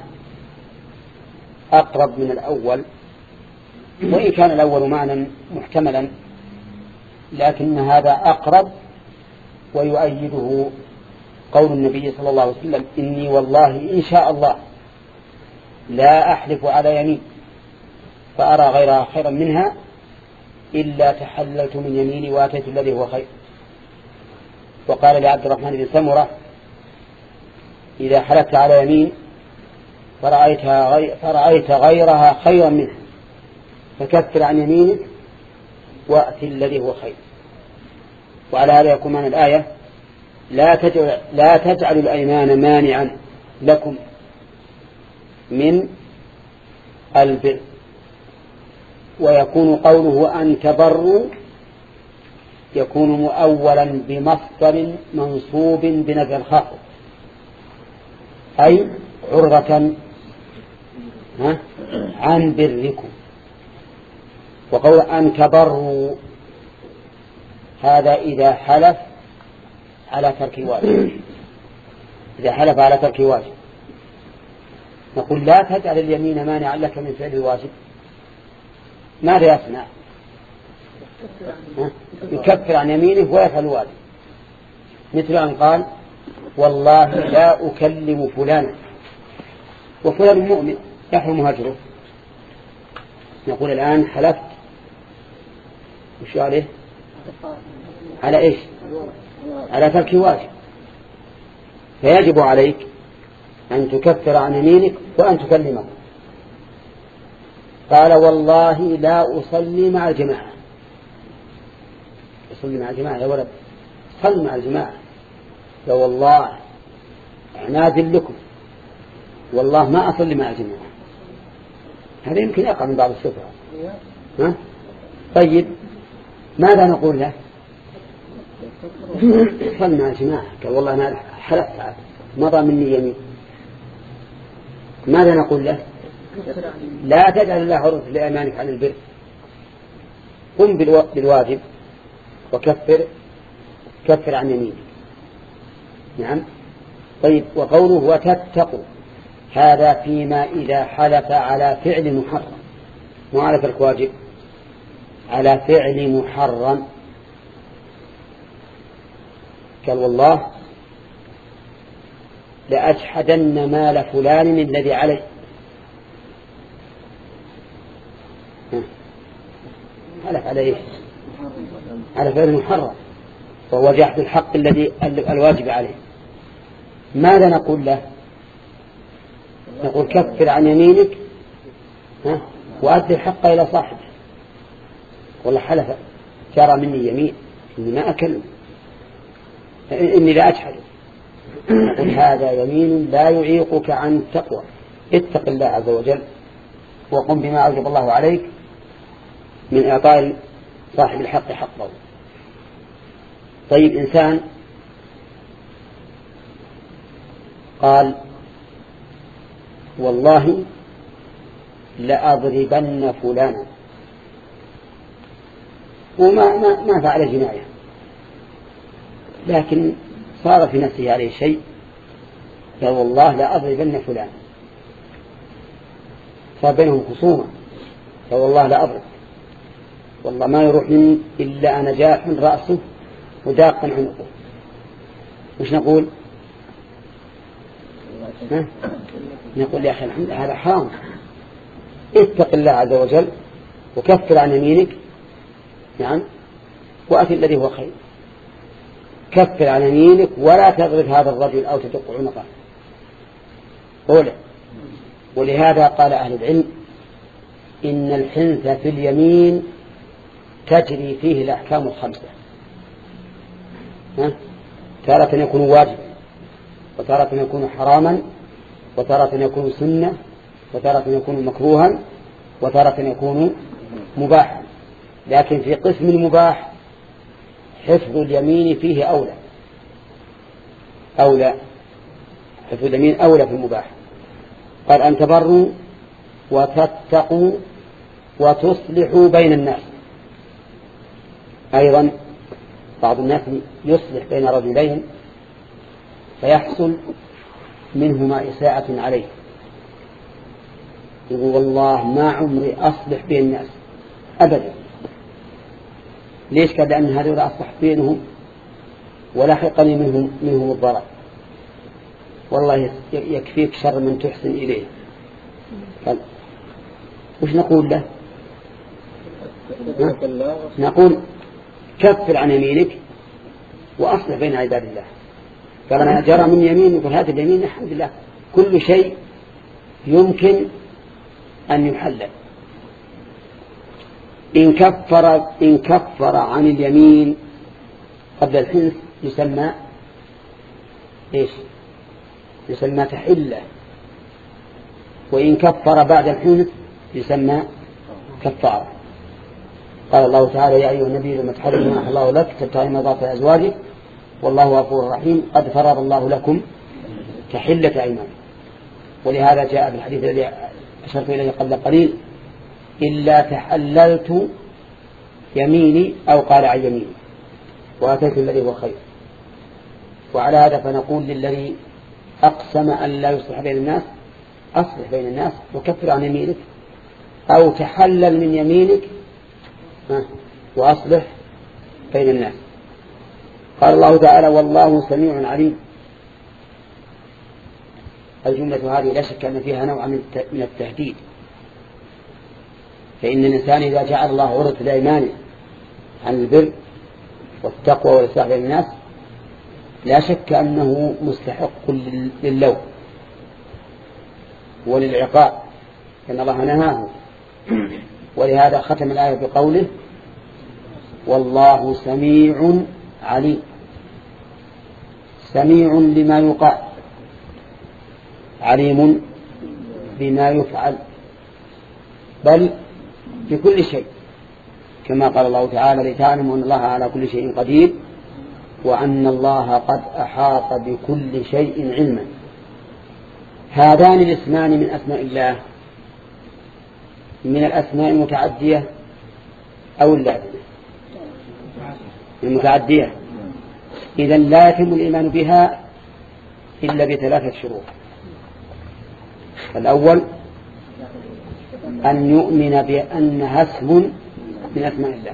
أقرب من الأول، وإن كان الأول معنى محتملا، لكن هذا أقرب ويؤيده قول النبي صلى الله عليه وسلم إني والله إن شاء الله لا أحلف على يمين فأرى غيرها خيرا منها إلا تحللت من يميني واتيت الذي هو خير. وقال لعبد الرحمن بن سمرة إذا حلفت على يمين فرأيتها غير فرأيت غيرها خيرا منها فكفر عن يمينك وأتي الذي هو خير. وعلى هذا يكون معنى الآية لا تجعل لا تجعلوا الأيمان مانعا لكم من البر. ويكون قوله أن تبروا يكون مؤولا بمصدر منصوب بنفي الخافض، أي عرضة عن بركم. وقول أن تبروا هذا إذا حلف على ترك واجب، إذا حلف على ترك واجب نقول لا تجعل اليمين مانعا لك من فعل الواجب. ماذا يصنع؟ يكفر عن يمينه ويفعل الواجب، مثل أن قال والله لا أكلم فلانا وفلان مؤمن يحرم هجره، نقول الآن حلفت وش عليه؟ على إيش؟ على ترك واجب، فيجب عليك أن تكفر عن يمينك وأن تكلمه. قال والله لا أصلي مع الجماعة. أصلي مع الجماعة يا ولد، صل مع الجماعة. لو والله نازل لكم والله ما أصلي مع الجماعة، هذا يمكن يقع من بعض السفراء. ها؟ طيب ماذا نقول له؟ صل مع الجماعة. قال والله أنا حلفت مضى مني يمين. ماذا نقول له؟ لا تجعل الله عرضة لأيمانك عن البر، قم بالواجب وكفر كفر عن يمينك. نعم. طيب وقوله وتتقوا هذا فيما إذا حلف على فعل محرم، مو على ترك واجب، على فعل محرم. قال والله لأجحدن مال فلان الذي عليه، حلف على إيش؟ على فعل محرم وهو جحد الحق الذي الواجب عليه. ماذا نقول له؟ نقول كفر عن يمينك وأدي الحق إلى صاحبه. والله حلف جرى مني يمين إني ما أكلم، إني لا أجحد. قل هذا يمين لا يعيقك عن التقوى، اتق الله عز وجل وقم بما أوجب الله عليك من إعطاء صاحب الحق حقه. طيب إنسان قال والله لأضربن فلانا، وما ما, ما فعل جناية، لكن صار في نفسه عليه شيء، قال والله لأضربن فلانا، صار بينهم خصومة، قال والله لأضرب، والله ما يروح مني إلا أنا جاح رأسه وداق عنقه. وش نقول؟ ها؟ نقول يا أخي الحمد هذا حرام، اتق الله عز وجل وكفر عن يمينك، نعم، وأتي الذي هو خير، كفر عن يمينك ولا تضرب هذا الرجل أو تدق عنقه. قوله. ولهذا قال أهل العلم إن الحنث في اليمين تجري فيه الأحكام الخمسة، تارة يكون واجبا، وتارة يكون حراما، وتارة يكون سنة، وتارة يكون مكروها، وتارة يكون مباحا. لكن في قسم المباح حفظ اليمين فيه أولى أولى حفظ اليمين أولى في المباح. قال أن تبروا وتتقوا وتصلحوا بين الناس. أيضا بعض الناس يصلح بين رجلين فيحصل منهما إساءة عليه، يقول والله ما عمري أصلح بين الناس أبدا. ليش؟ قال لأن هذول أصلح بينهم ولحقني منهم, منهم الضرر، والله يكفيك شر من تحسن إليه. قال وش نقول له؟ نقول كفر عن يمينك وأصلح بين عباد الله. قال أنا جرى من يمين، يقول هذا اليمين الحمد لله كل شيء يمكن أن يحلل. إن كفر, إن كفر عن اليمين قبل الحنث يسمى إيش؟ يسمى تحلة. وإن كفر بعد الحنث يسمى كفارة. قال الله تعالى يا أيها النبي لما تحرم ما أحل الله لك تبتغي مرضات أزواجك والله غفور رحيم قد فرض الله لكم تحلة أيمانكم. ولهذا جاء في الحديث الذي أشرت إليه قبل قليل إلا تحللت يميني أو قال عن يميني وأتيت الذي هو خير. وعلى هذا فنقول للذي أقسم أن لا يصلح بين الناس أصلح بين الناس وكفر عن يمينك أو تحلل من يمينك وأصلح بين الناس. قال الله تعالى والله سميع عليم. الجملة هذه لا شك أن فيها نوع من التهديد، فإن الإنسان إذا جعل الله عرضة الأيمان عن البر والتقوى والإصلاح بين الناس لا شك أنه مستحق للوم وللعقاب، إن الله نهاه. ولهذا ختم الآية بقوله والله سميع عليم. سميع لما يقال، عليم بما يفعل، بل بكل شيء، كما قال الله تعالى لتعلموا أن الله على كل شيء قدير وأن الله قد أحاط بكل شيء علما. هذان الاسمان من أسماء الله من الأسماء المتعدية أو اللازمة؟ المتعدية. إذن لا يتم الإيمان بها إلا بثلاثة شروط. الأول أن يؤمن بأنها اسم من أسماء الله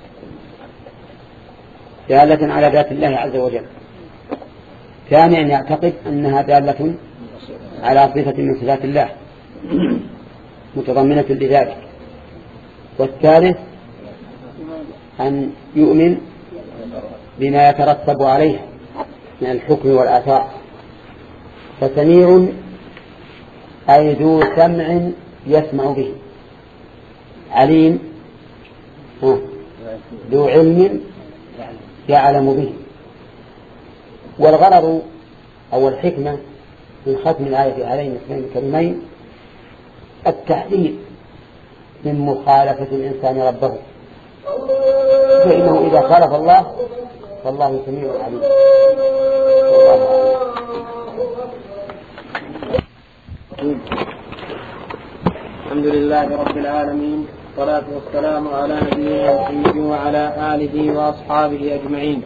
دالة على ذات الله عز وجل. ثانيا أن يعتقد أنها دالة على صفة من صفات الله متضمنة لذلك. والثالث أن يؤمن بما يترتب عليه من الحكم والآثار. فسميع أي ذو سمع يسمع به، عليم ذو علم يعلم به. والغرض أو الحكمة من ختم الآية في هذين الاثنين الكريمين التحذير من مخالفة الإنسان ربه، فإنه إذا خالف الله فالله سميع عليم. الحمد لله رب العالمين، والصلاة والسلام على نبينا محمد وعلى آله وأصحابه أجمعين.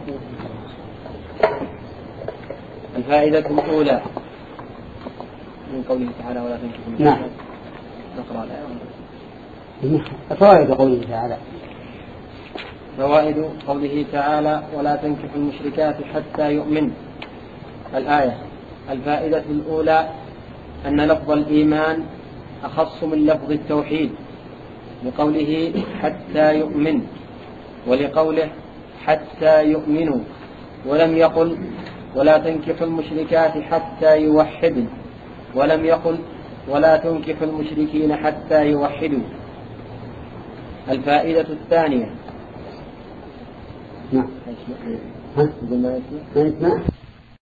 الفائدة الأولى من قوله تعالى ولا تنكحوا. نعم. نقرأ الآية. فوائد قوله تعالى. فوائد قوله تعالى ولا تنكحوا المشركات حتى يؤمن. الآية. الفائدة الأولى أن لفظ الإيمان أخص من لفظ التوحيد لقوله حتى يؤمن، ولقوله حتى يؤمنوا، ولم يقل ولا تنكحوا المشركات حتى يوحدوا، ولم يقل ولا تنكحوا المشركين حتى يوحدوا. الفائدة الثانية. نعم. ها؟ ما يسمع؟